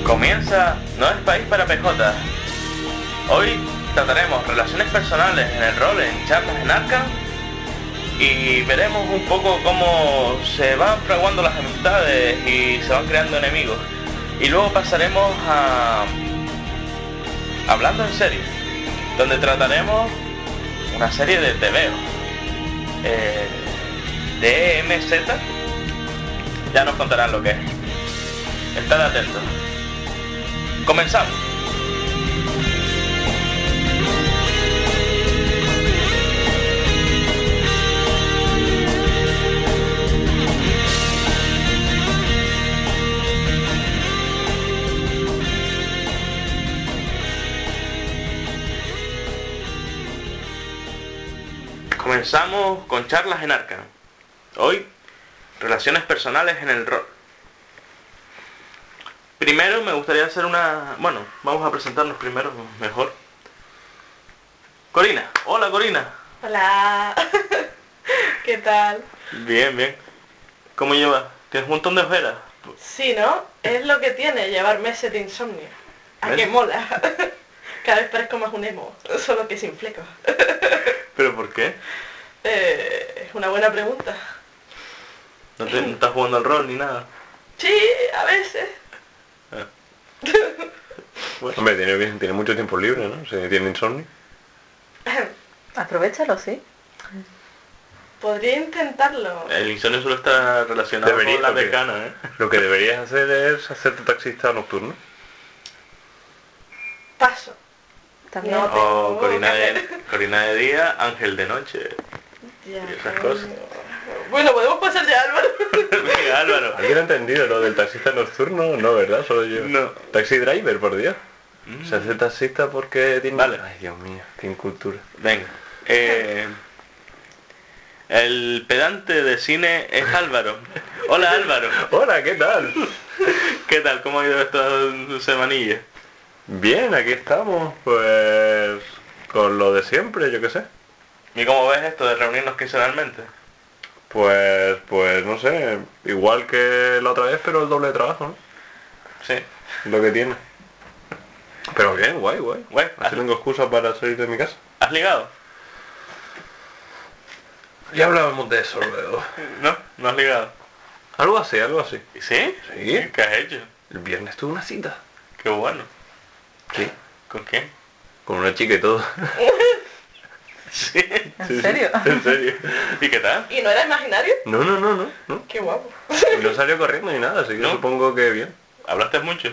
Comienza No es País para PJ. Hoy trataremos relaciones personales en el rol en Charlas en Arkham y veremos un poco cómo se van fraguando las amistades y se van creando enemigos. Y luego pasaremos a Hablando en Serie, donde trataremos una serie de TVO. DMZ, ya nos contarán lo que es. Estad atentos. Comenzamos. Comenzamos con Charlas en Arkham. Hoy, relaciones personales en el rol. Primero me gustaría hacer una... Bueno, vamos a presentarnos primero, mejor. Corina. Hola, Corina. Hola. ¿Qué tal? Bien, bien. ¿Cómo llevas? ¿Tienes un montón de ojeras? Sí, ¿no? Es lo que tiene llevar meses de insomnio. ¿A qué mola? Cada vez parezco más un emo, solo que sin flecos. ¿Pero por qué? Es una buena pregunta. ¿No estás jugando al rol ni nada? Sí, a veces. Bueno, hombre, tiene mucho tiempo libre, ¿no? Si tiene insomnio. Aprovechalo, sí. Podría intentarlo. El insomnio solo está relacionado con la decana, ¿eh? Lo que deberías hacer es hacerte taxista nocturno. Paso. También. No. O Corina de día, Ángel de noche. Ya, Y esas cosas. Bueno, podemos pasar ya, Álvaro. Venga, Álvaro. ¿Alguien ha entendido lo del taxista nocturno? No, ¿verdad? Solo yo. No. Taxi driver, por Dios. Se hace taxista porque tiene... Vale. Ay, Dios mío, qué incultura. Venga. El pedante de cine es Álvaro. Hola, Álvaro. Hola, ¿qué tal? ¿Qué tal? ¿Cómo ha ido esta semanilla? Bien, aquí estamos, pues... con lo de siempre, yo qué sé. ¿Y cómo ves esto de reunirnos quincenalmente? Pues no sé, igual que la otra vez, pero el doble de trabajo, ¿no? Sí. Lo que tiene. Pero bien, guay. Guay. Así tengo excusa para salir de mi casa. ¿Has ligado? Ya hablábamos de eso luego. ¿No? ¿No has ligado? Algo así. ¿Y sí? Sí. ¿Qué has hecho? El viernes tuve una cita. Qué bueno. Sí. ¿Con quién? Con una chica y todo. Sí. ¿En serio? En serio. ¿Y qué tal? ¿Y no era imaginario? No. Qué guapo. Y no salió corriendo ni nada, así que ¿No? supongo que bien. ¿Hablaste mucho?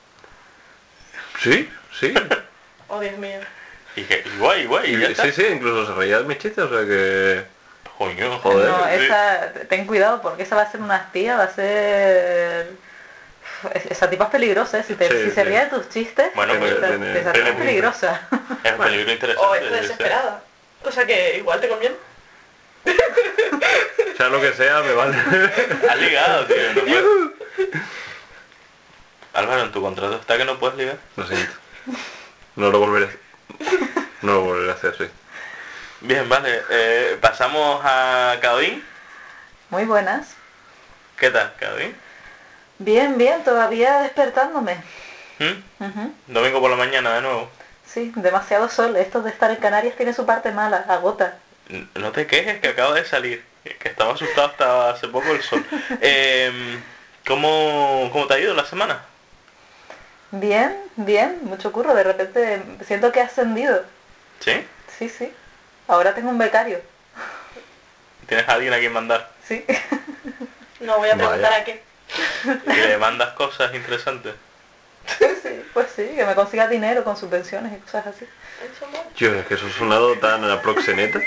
Sí. Oh, Dios mío. Y guay, y ya está. Sí, incluso se reía de mis chistes, o sea que... Coño. Joder. No, Sí. esa, ten cuidado porque esa va a ser una espía, va a ser... Esa tipa es peligrosa, ¿eh? Si Sí. se ríe de tus chistes, Bueno, pues esa tipa es peligrosa. es un peligro O interesante. está desesperada. Cosa que igual te conviene. Sea lo que sea, me vale. Has ligado, tío. No puedes... Álvaro, en tu contrato está que no puedes ligar. Lo siento. No lo volveré a hacer, sí. Bien, vale. Pasamos a Caodín. Muy buenas. ¿Qué tal, Caodín? Bien, todavía despertándome. Ujú. Domingo por la mañana de nuevo. Sí, demasiado sol. Esto de estar en Canarias tiene su parte mala, agota. No te quejes que acabo de salir. Que estaba asustado hasta hace poco el sol. ¿Cómo te ha ido la semana? Bien, mucho curro. De repente siento que he ascendido. ¿Sí? Sí. Ahora tengo un becario. ¿Tienes a alguien a quien mandar? Sí. No voy a preguntar Vaya. a qué. ¿Y le mandas cosas interesantes? Pues sí, que me consiga dinero con subvenciones y cosas así. Eso mola. Yo, es que eso ha sonado tan a proxeneta.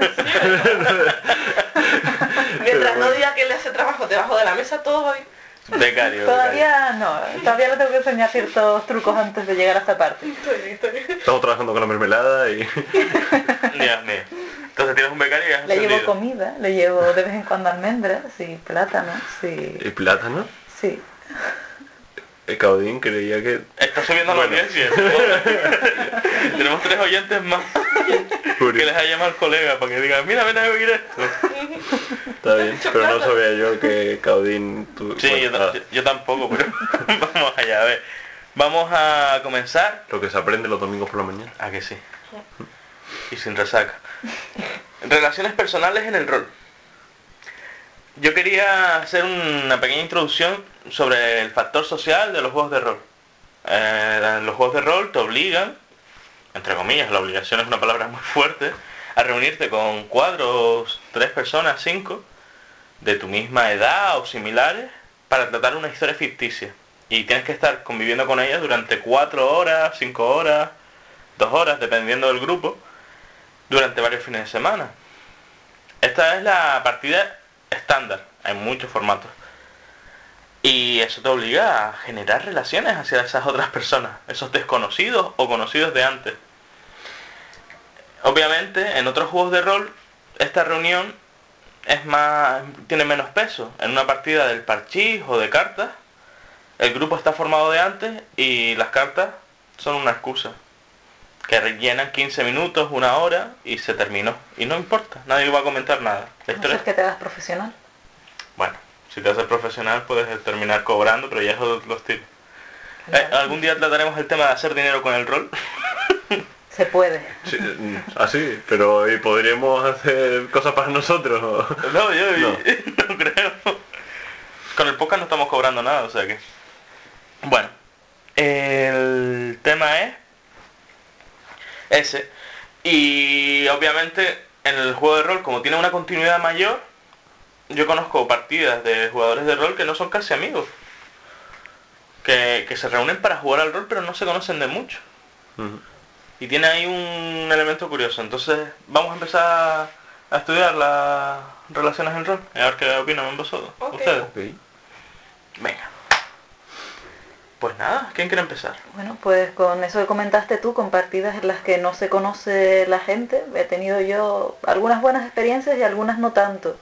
Mientras no diga que le hace trabajo debajo de la mesa, todo va bien. Becario. Todavía le tengo que enseñar ciertos trucos antes de llegar a esta parte. Estoy bien. Estamos trabajando con la mermelada y... Dios mío. Entonces tienes un becario y has Le llevo ascendido. comida, le llevo de vez en cuando almendras y plátanos, sí. ¿Y plátano? Sí. El Caudín creía que... Está subiendo la audiencia. Tenemos 3 oyentes más que les ha llamado al colega para que digan, mira, ven a oír esto. Está bien, pero no sabía yo que Caudín... Sí, yo tampoco, pero vamos allá, a ver. Vamos a comenzar. Lo que se aprende los domingos por la mañana. ¿A que sí? Y sin resaca. Relaciones personales en el rol. Yo quería hacer una pequeña introducción sobre el factor social de los juegos de rol. Los juegos de rol te obligan, entre comillas, la obligación es una palabra muy fuerte, a reunirte con 4, 3 personas, 5, de tu misma edad o similares, para tratar una historia ficticia. Y tienes que estar conviviendo con ellas durante 4 horas, 5 horas, 2 horas, dependiendo del grupo, durante varios fines de semana. Esta es la partida estándar, hay muchos formatos. Y eso te obliga a generar relaciones hacia esas otras personas, esos desconocidos o conocidos de antes. Obviamente, en otros juegos de rol, esta reunión tiene menos peso. En una partida del parchís o de cartas, el grupo está formado de antes y las cartas son una excusa. Que rellenan 15 minutos, 1 hora y se terminó. Y no importa, nadie va a comentar nada. A no ser que te hagas profesional. Bueno, si te haces profesional puedes terminar cobrando, pero ya es otro estilo. Algún día trataremos el tema de hacer dinero con el rol. Se puede. Sí, así, pero ¿y podríamos hacer cosas para nosotros? No, yo no creo. Con el podcast no estamos cobrando nada, o sea que... Bueno, el tema es ese. Y obviamente en el juego de rol, como tiene una continuidad mayor, yo conozco partidas de jugadores de rol que no son casi amigos. Que se reúnen para jugar al rol pero no se conocen de mucho. Y tiene ahí un elemento curioso. Entonces vamos a empezar a estudiar las relaciones en rol. A ver qué opinan vosotros. Ustedes. Okay. Venga. Pues nada, ¿quién quiere empezar? Bueno, pues con eso que comentaste tú, con partidas en las que no se conoce la gente, he tenido yo algunas buenas experiencias y algunas no tanto.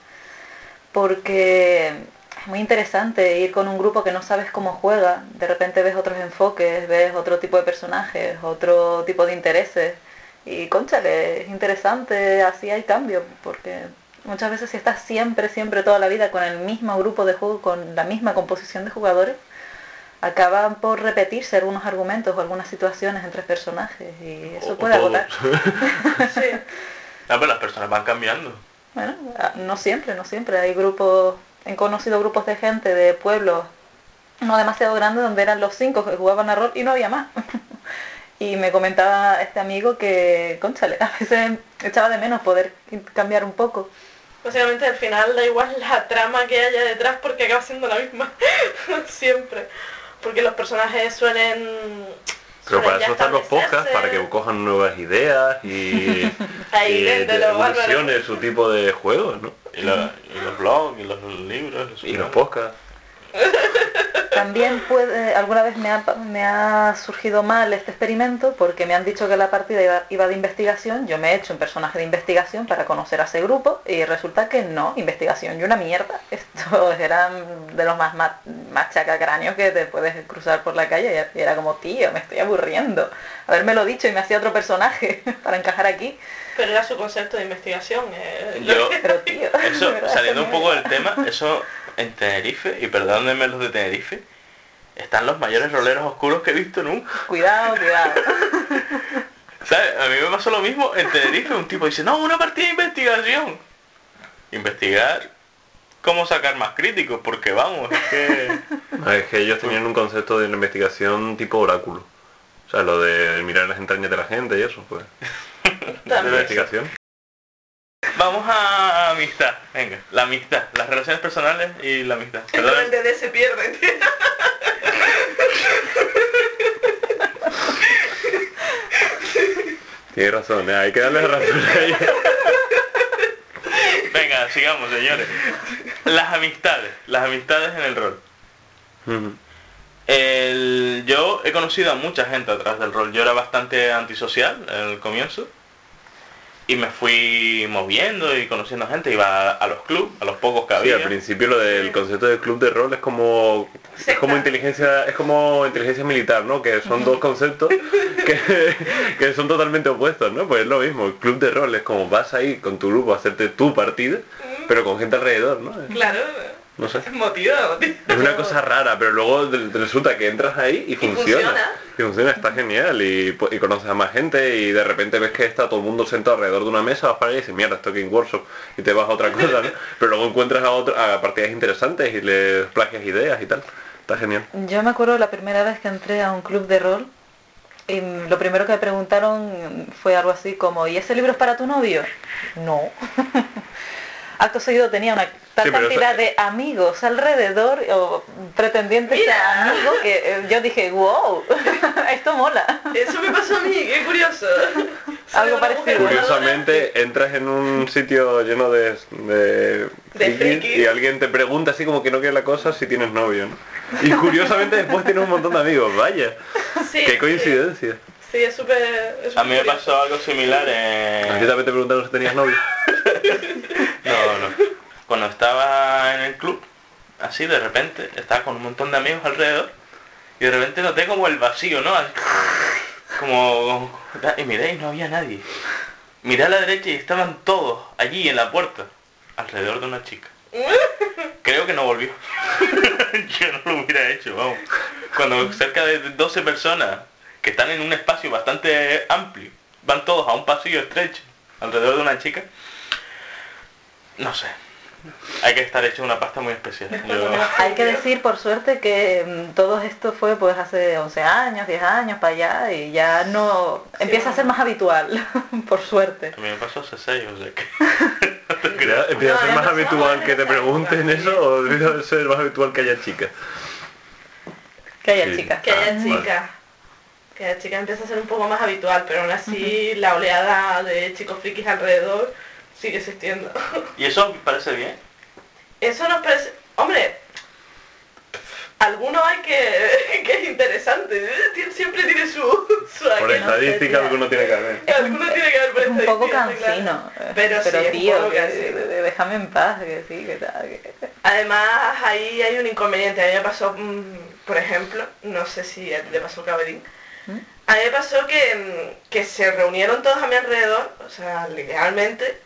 Porque es muy interesante ir con un grupo que no sabes cómo juega, de repente ves otros enfoques, ves otro tipo de personajes, otro tipo de intereses, y cónchale, es interesante, así hay cambio, porque muchas veces si estás siempre toda la vida con el mismo grupo de juego, con la misma composición de jugadores, acaban por repetirse algunos argumentos o algunas situaciones entre personajes, y eso puede agotar. Sí. Pero las personas van cambiando. Bueno, no siempre, hay grupos, he conocido grupos de gente de pueblos no demasiado grandes donde eran los 5 que jugaban a rol y no había más. Y me comentaba este amigo que, cónchale, a veces echaba de menos poder cambiar un poco. Básicamente al final da igual la trama que haya detrás porque acaba siendo la misma, siempre. Porque los personajes suelen... Pero para eso están los podcasts, para que cojan nuevas ideas y evolucione su tipo de juegos, ¿no? Y los blogs, y los libros. Y los podcasts. También alguna vez me ha surgido mal este experimento porque me han dicho que la partida iba de investigación, yo me he hecho un personaje de investigación para conocer a ese grupo y resulta que no, investigación y una mierda. Estos eran de los más chacacráneos que te puedes cruzar por la calle y era como, tío, me estoy aburriendo. Habérmelo dicho y me hacía otro personaje para encajar aquí. Pero era su concepto de investigación. Pero tío, eso, saliendo un poco del tema, eso en Tenerife, y perdónenme los de Tenerife, están los mayores roleros oscuros que he visto nunca. Cuidado. ¿Sabes? A mí me pasó lo mismo en Tenerife, un tipo dice, no, una partida de investigación. Investigar cómo sacar más críticos, porque vamos, es que... No, es que ellos tenían un concepto de la investigación tipo oráculo. O sea, lo de mirar las entrañas de la gente y eso, pues. ¿De investigación? Vamos a amistad, venga, la amistad, las relaciones personales y la amistad. Entonces el DD se pierde, tío. Tienes razón, hay que darle razón a ella. Venga, sigamos, señores. Las amistades en el rol. Yo he conocido a mucha gente atrás del rol. Yo era bastante antisocial en el comienzo. Y me fui moviendo y conociendo gente, iba a los clubs, a los pocos que había. Sí, al principio lo del concepto de club de rol es como inteligencia militar, ¿no? Que son dos conceptos que son totalmente opuestos, ¿no? Pues es lo mismo, el club de rol es como vas ahí con tu grupo a hacerte tu partida, pero con gente alrededor, ¿no? Claro. No sé. Motivado, tío. Es una cosa rara, pero luego resulta que entras ahí y funciona. Y funciona, está genial. Y conoces a más gente y de repente ves que está todo el mundo sentado alrededor de una mesa, vas para allá y dices, mierda, esto es Game Workshop, y te vas a otra cosa, ¿no? Pero luego encuentras a partidas interesantes y les plagias ideas y tal. Está genial. Yo me acuerdo la primera vez que entré a un club de rol y lo primero que me preguntaron fue algo así como, ¿y ese libro es para tu novio? No. Acto seguido tenía una tal cantidad de amigos alrededor o pretendientes a amigos que yo dije, wow, esto mola. Eso me pasó a mí, qué curioso. Algo parecido. Curiosamente entras en un sitio lleno de frikis y alguien te pregunta así como que no quiere la cosa si tienes novio, ¿no? Y curiosamente después tienes un montón de amigos, vaya. Sí, qué coincidencia. Sí, es súper... A mí me pasó algo similar ¿A ti también te preguntaron si tenías novio? No. Cuando estaba en el club, así de repente, estaba con un montón de amigos alrededor y de repente noté como el vacío, ¿no? Como... Y miré y no había nadie. Miré a la derecha y estaban todos allí en la puerta, alrededor de una chica. Creo que no volvió. Yo no lo hubiera hecho, vamos. Cuando cerca de 12 personas que están en un espacio bastante amplio, van todos a un pasillo estrecho alrededor de una chica, no sé, hay que estar hecho una pasta muy especial. Hay que decir por suerte que todo esto fue pues hace 11 años, 10 años para allá y ya no empieza a ser más habitual, por suerte. A mí me pasó hace 6, o sea que... ¿Empieza a ser más habitual que te pregunten eso o empieza a ser más habitual que haya chicas? Que haya chicas. Que haya chicas. Que la chica empieza a ser un poco más habitual, pero aún así la oleada de chicos frikis alrededor sigue existiendo. ¿Y eso os parece bien? Eso nos parece... Hombre, alguno hay que es interesante, siempre tiene su por estadística alguno tiene que haber. Alguno tiene que haber por estadística. Un poco cansino, claro. pero sí, tío, déjame en paz, que sí, que tal. Además, ahí hay un inconveniente. A mí me pasó, por ejemplo, no sé si a ti te pasó, Cabrín. A mí me pasó que se reunieron todos a mi alrededor, o sea, literalmente,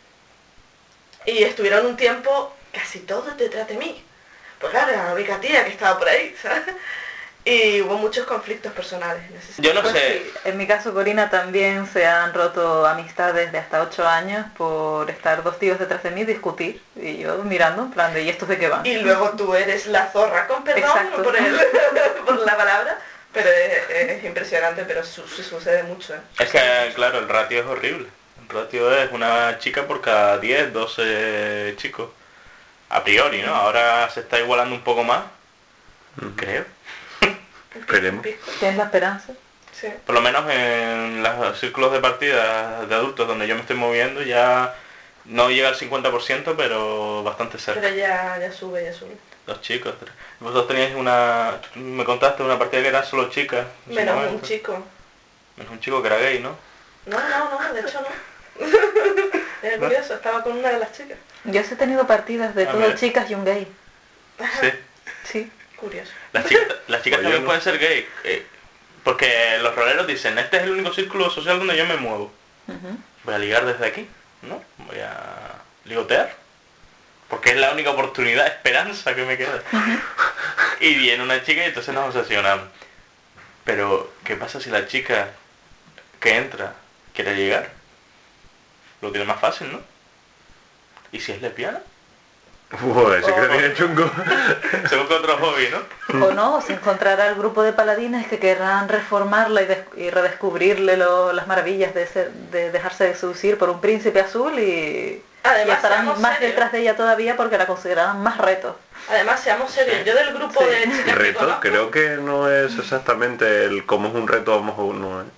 y estuvieron un tiempo casi todos detrás de mí. Pues claro, era la única tía que estaba por ahí, ¿sabes? Y hubo muchos conflictos personales. Yo no pues sé. Sí, en mi caso, Corina, también se han roto amistades de hasta 8 años por estar 2 tíos detrás de mí, discutir, y yo mirando, en plan de, ¿y estos de qué van? Y luego tú eres la zorra, con perdón por la palabra. Pero es impresionante, pero sucede mucho, ¿eh? Es que, claro, el ratio es horrible. El ratio es una chica por cada 10, 12 chicos. A priori, ¿no? Ahora se está igualando un poco más. Creo. Esperemos. ¿Tienes la esperanza? Sí. Por lo menos en los círculos de partida de adultos donde yo me estoy moviendo ya no llega al 50%, pero bastante cerca. Pero ya sube. 2 chicos, 3. Vosotros teníais me contaste una partida que eran solo chicas. Menos un chico. Menos un chico que era gay, ¿no? No, de hecho no. Es curioso, estaba con una de las chicas. Yo he tenido partidas de todo chicas y un gay. Sí. Sí. Curioso. Las chicas también pueden ser gay. Porque los roleros dicen, este es el único círculo social donde yo me muevo. Voy a ligar desde aquí, ¿no? Voy a ligotear. Porque es la única oportunidad, esperanza que me queda. Y viene una chica y entonces nos obsesionamos. Pero, ¿qué pasa si la chica que entra quiere llegar? Lo tiene más fácil, ¿no? ¿Y si es lesbiana? Ese que tiene chungo. Se busca otro hobby, ¿no? O no, se encontrará el grupo de paladines que querrán reformarla y redescubrirle las maravillas de dejarse seducir por un príncipe azul y estarán más detrás de ella todavía porque la considerarán más reto. Además, seamos serios, yo del grupo de chicas reto, que conozco, creo que no es exactamente el cómo es un reto, vamos a uno, ¿eh?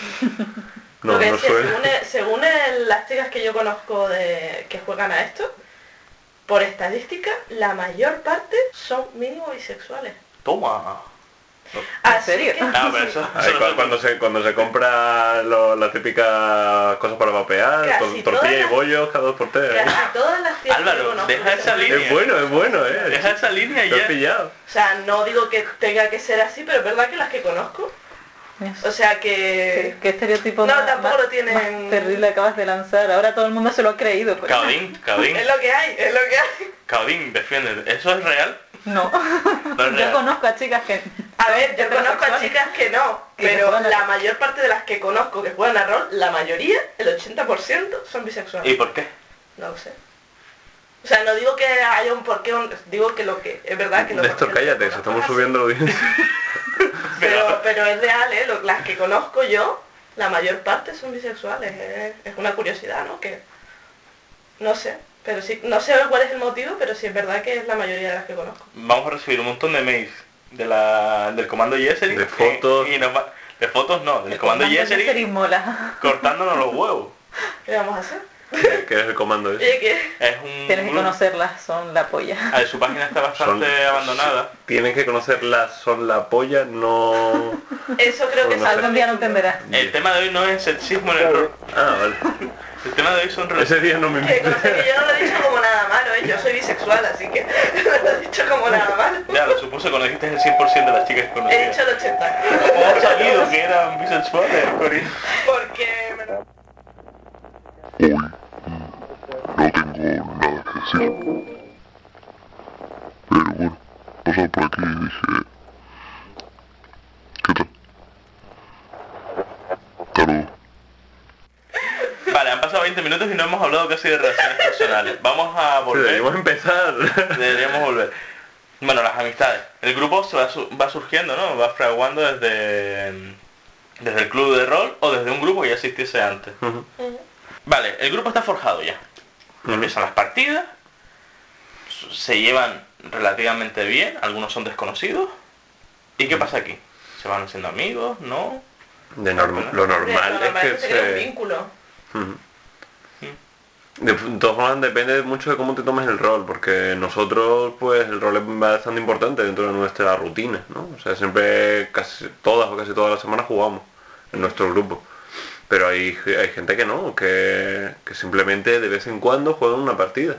No suele. según las chicas que yo conozco que juegan a esto, por estadística, la mayor parte son mínimo bisexuales. Toma. ¿En serio? Que, pero eso cuando se compra la típica cosa para vapear, tortilla y bollos cada 2 por 3. Casi todas las tías Álvaro, que conozco, deja esa línea. Es bueno, Deja esa línea y te has ya. pillado. O sea, no digo que tenga que ser así, pero es verdad que las que conozco O sea que... ¿Qué estereotipo no, tampoco lo tienen... más terrible acabas de lanzar? Ahora todo el mundo se lo ha creído. Pues. Caudín. Es lo que hay. Caudín, defiende. ¿Eso es real? No. Yo conozco a chicas que... A ver, yo conozco a chicas que no, pero la mayor parte de las que conozco que juegan a rol, la mayoría, el 80%, son bisexuales. ¿Y por qué? No lo sé. O sea, no digo que haya un porqué, digo que lo que es verdad que lo Néstor, cállate, se estamos subiendo la audiencia. pero es real, las que conozco yo, la mayor parte son bisexuales. Es una curiosidad, ¿no? Que no sé, pero sí, no sé cuál es el motivo, pero sí es verdad que es la mayoría de las que conozco. Vamos a recibir un montón de mails del comando Jessery. De fotos. De fotos no, del comando Jessery cortándonos los huevos. ¿Qué vamos a hacer? ¿Qué es el comando ese? Oye, ¿qué? Es un... Tienes que conocerlas, son la polla. A ver, su página está bastante abandonada. Tienes que conocerlas, son la polla, no... Eso creo que no sé. Algún día no entenderás. El tema de hoy no es sexismo en el rol. Ah, vale. El tema de hoy son Ese día no me Que invité. conste que yo no lo he dicho como nada malo, yo soy bisexual, así que no lo he dicho como nada malo. Ya, lo supuse cuando dijiste el 100% de las chicas que He conocía. dicho el 80. ¿Cómo has sabido que eran bisexuales, Corina? Porque... Hoy no tengo nada que decir. Pero bueno, pasado por aquí y dije... ¿Qué tal? Hasta luego. Vale, han pasado 20 minutos y no hemos hablado casi de relaciones personales. Vamos a volver. Deberíamos empezar. Deberíamos volver. Bueno, las amistades. El grupo se va surgiendo, ¿no? Va fraguando desde el club de rol o desde un grupo que ya existiese antes. Vale, el grupo está forjado ya. Empiezan las partidas, se llevan relativamente bien, algunos son desconocidos. ¿Y qué pasa aquí? ¿Se van haciendo amigos? ¿No? Lo normal es que se crea un vínculo. De todas formas depende mucho de cómo te tomes el rol, porque nosotros pues el rol es bastante importante dentro de nuestra rutina, ¿no? O sea, siempre casi todas las semanas jugamos en nuestro grupo. Pero hay gente que no, que simplemente de vez en cuando juegan una partida.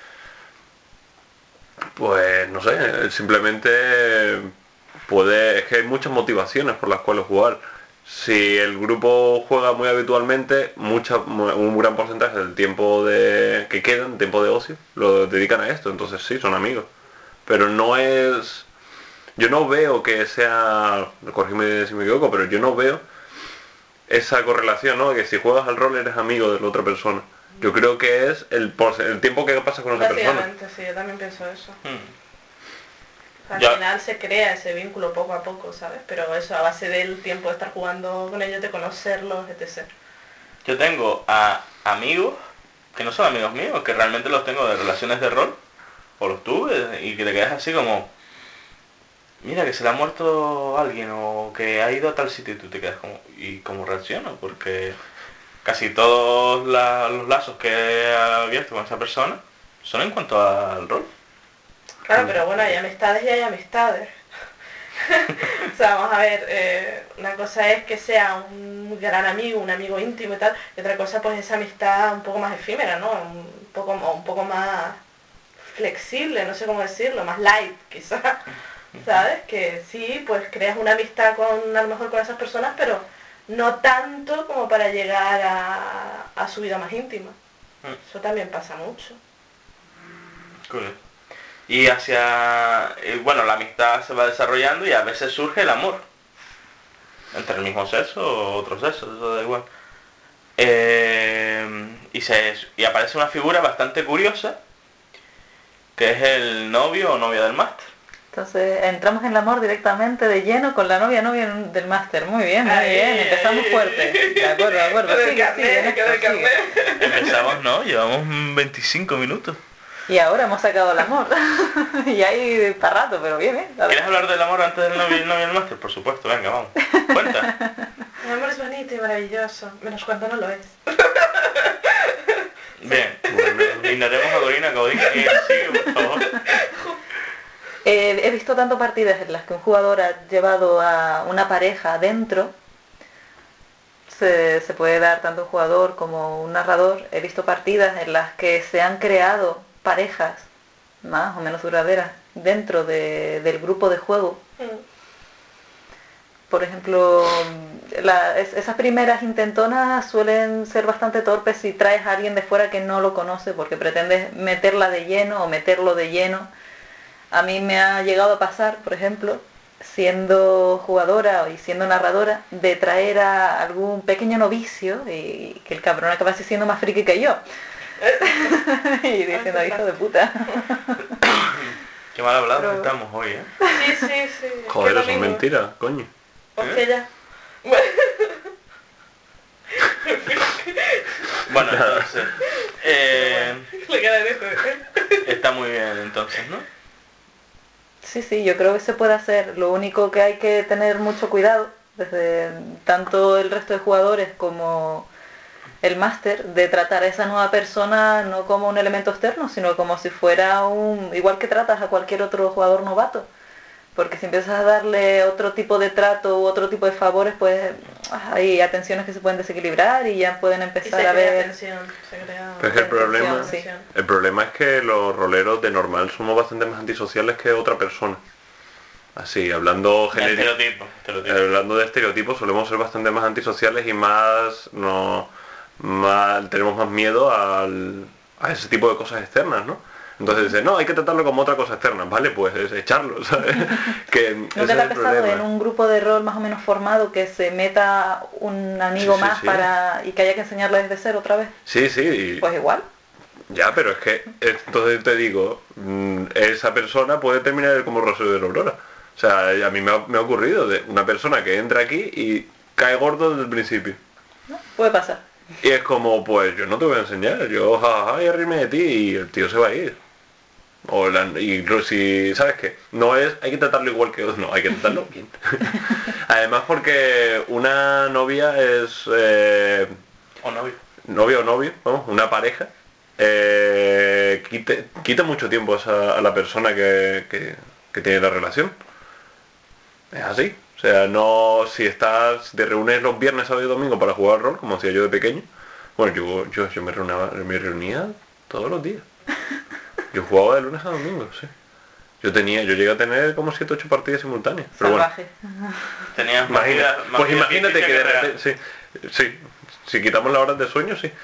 Pues no sé, simplemente es que hay muchas motivaciones por las cuales jugar. Si el grupo juega muy habitualmente, un gran porcentaje del tiempo que quedan, tiempo de ocio, lo dedican a esto, entonces sí, son amigos. Pero no es... Yo no veo que sea... Corrígeme si me equivoco, pero yo no veo esa correlación, ¿no? Que si juegas al rol eres amigo de la otra persona. Yo creo que es el tiempo que pasas con esa persona. Básicamente, sí, yo también pienso eso. Al Ya. final se crea ese vínculo poco a poco, ¿sabes? Pero eso, a base del tiempo de estar jugando con ellos, de conocerlos, etc. Yo tengo a amigos que no son amigos míos, que realmente los tengo de relaciones de rol, o los tuve, y que te quedas así como... Mira, que se le ha muerto alguien, o que ha ido a tal sitio, y tú te quedas como... ¿Y cómo reacciono? Porque casi todos los lazos que he abierto con esa persona son en cuanto al rol. Claro, pero bueno, hay amistades y hay amistades. O sea, vamos a ver, una cosa es que sea un gran amigo, un amigo íntimo y tal, y otra cosa pues esa amistad un poco más efímera, ¿no? Un poco más flexible, no sé cómo decirlo, más light quizás, ¿sabes? Que sí, pues creas una amistad a lo mejor con esas personas, pero no tanto como para llegar a su vida más íntima. Eso también pasa mucho. Cool. Y bueno, la amistad se va desarrollando y a veces surge el amor. Entre el mismo sexo o otro sexo, eso da igual. Y aparece una figura bastante curiosa, que es el novio o novia del máster. Entonces entramos en el amor directamente de lleno con la novia del máster. Muy bien, empezamos fuerte. De acuerdo. Sigue. Empezamos, ¿no? Llevamos 25 minutos. Y ahora hemos sacado el amor. Y ahí para rato, pero bien, ¿Quieres hablar del amor antes del novio y el novio del máster? Por supuesto, venga, vamos. Cuenta. El amor es bonito y maravilloso, menos cuando no lo es. Bien, ignoremos a Corina Caudín y sigue, por favor. He visto tanto partidas en las que un jugador ha llevado a una pareja adentro. Se puede dar tanto un jugador como un narrador. He visto partidas en las que se han creado parejas más o menos duraderas dentro del grupo de juego. por ejemplo, esas primeras intentonas suelen ser bastante torpes si traes a alguien de fuera que no lo conoce, porque pretendes meterla de lleno o meterlo de lleno. A mí me ha llegado a pasar, por ejemplo, siendo jugadora y siendo narradora, de traer a algún pequeño novicio y que el cabrón acabase siendo más friki que yo. Y diciendo, hijo de puta. Qué mal hablados estamos hoy, ¿eh? Sí. Joder, eso es mentira, coño. Hostia, ya. Bueno, entonces... La cara de eso. está muy bien entonces, ¿no? Sí, yo creo que se puede hacer. Lo único que hay que tener mucho cuidado, desde tanto el resto de jugadores como el máster, de tratar a esa nueva persona no como un elemento externo, sino como si fuera igual que tratas a cualquier otro jugador novato. Porque si empiezas a darle otro tipo de trato u otro tipo de favores, pues hay atenciones que se pueden desequilibrar y ya pueden empezar a ver... Pero es que el problema es que los roleros de normal somos bastante más antisociales que otra persona. Así, hablando estereotipo. Hablando de estereotipos, solemos ser bastante más antisociales y tenemos más miedo a ese tipo de cosas externas, ¿no? Entonces dice, no, hay que tratarlo como otra cosa externa, vale, pues es echarlo, ¿sabes? ¿No te ha pasado en un grupo de rol más o menos formado que se meta un amigo más y que haya que enseñarle desde cero otra vez? Sí. Pues igual. Ya, pero es que, entonces te digo, esa persona puede terminar como Rosario de la Aurora. O sea, a mí me ha ocurrido de una persona que entra aquí y cae gordo desde el principio. No, puede pasar. Y es como, pues yo no te voy a enseñar, yo jajaja y arrime de ti y el tío se va a ir. Incluso si, ¿sabes qué? No es, hay que tratarlo igual que otros, no, hay que tratarlo bien. Además porque una novia es... o novio. Novia o novio, vamos, una pareja, quita mucho tiempo a la persona que tiene la relación. Es así. O sea, no, si te reúnes los viernes, sábado y domingo para jugar rol, como hacía yo de pequeño, bueno, yo me reunía todos los días. Yo jugaba de lunes a domingo, sí. Yo llegué a tener como 7 o 8 partidas simultáneas. Pero salvaje. Bueno, tenías más pues imagínate que de repente, sí, si quitamos las horas de sueño, sí.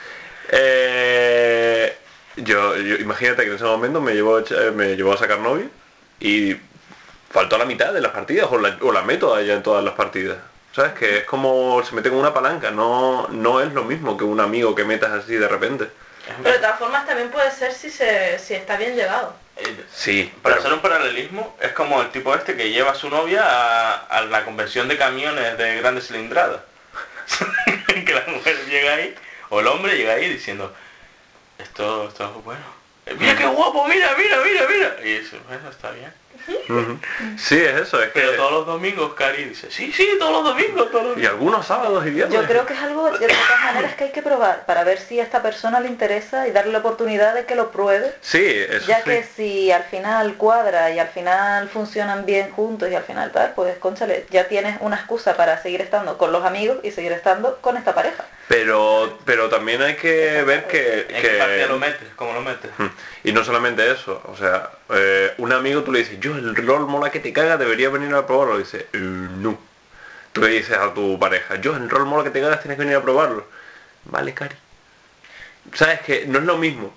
Yo imagínate que en ese momento me llevó a sacar novio y faltó la mitad de las partidas o la meto allá en todas las partidas. ¿Sabes? Que es como se mete con una palanca, no es lo mismo que un amigo que metas así de repente. Pero de todas formas también puede ser si está bien llevado. Sí. Para hacer un paralelismo, es como el tipo este que lleva a su novia a la convención de camiones de grandes cilindradas. Que la mujer llega ahí, o el hombre llega ahí diciendo, esto es bueno. Mira qué guapo, mira. Y eso, bueno, está bien. Sí, es eso, es Pero que... todos los domingos Cari dice, sí, todos los domingos. Y algunos sábados y viernes. Yo creo que es algo de todas maneras que hay que probar para ver si a esta persona le interesa y darle la oportunidad de que lo pruebe. Sí, eso ya sí. que si al final cuadra y al final funcionan bien juntos y al final tal, pues cónchale, ya tienes una excusa para seguir estando con los amigos y seguir estando con esta pareja. Pero también hay que ver que... ¿En qué partida lo metes? ¿Cómo lo metes? Y no solamente eso, o sea, un amigo tú le dices, yo el rol mola que te caga, debería venir a probarlo. Y dice, no. Tú le dices a tu pareja, yo el rol mola que te cagas, tienes que venir a probarlo. Vale, Cari. Sabes que no es lo mismo.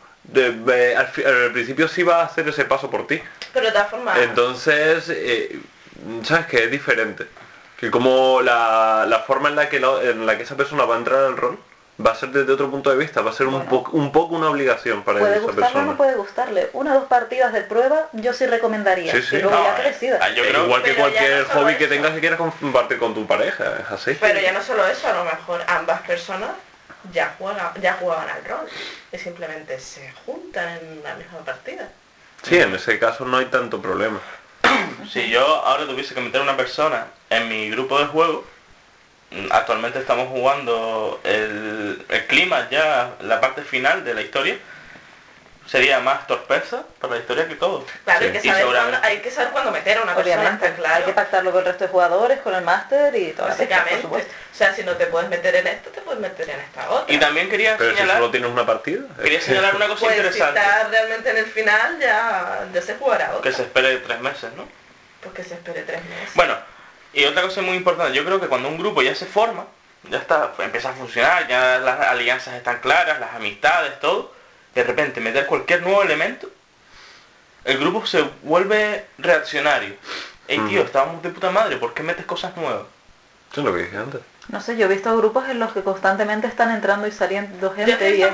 Al principio sí va a hacer ese paso por ti. Pero de todas formas... Entonces, sabes que es diferente. Que como la forma en la que esa persona va a entrar al rol va a ser desde otro punto de vista, va a ser un poco una obligación para esa persona. Puede gustarle o no puede gustarle. 1 o 2 partidas de prueba yo sí recomendaría. Sí. Y luego ya crecida. Yo creo, igual que cualquier no hobby que eso. tengas que quieras compartir con tu pareja, es así. Pero ya no solo eso, a lo mejor ambas personas ya jugaban al rol y simplemente se juntan en la misma partida. Sí, en ese caso no hay tanto problema. si yo ahora tuviese que meter una persona en mi grupo de juego, actualmente estamos jugando el clima ya, la parte final de la historia, sería más torpeza para la historia que todo. Claro, Sí. hay que saber cuándo meter a una persona, Obviamente, está claro. hay que pactarlo con el resto de jugadores, con el máster y todo. Básicamente, o sea, si no te puedes meter en esto, te puedes meter en esta otra. Y también quería Pero si señalar, solo tienes una partida. señalar una cosa Pues si interesante, está realmente en el final, ya se jugará otra. que se espere 3 meses, ¿no? Pues que se espere 3 meses. Bueno, Y otra cosa muy importante, yo creo que cuando un grupo ya se forma, ya está, empieza a funcionar, ya las alianzas están claras, las amistades, todo, de repente meter cualquier nuevo elemento, el grupo se vuelve reaccionario. Ey, tío, estábamos de puta madre, ¿por qué metes cosas nuevas? Eso es lo que dije antes. No sé, yo he visto grupos en los que constantemente están entrando y saliendo gente y es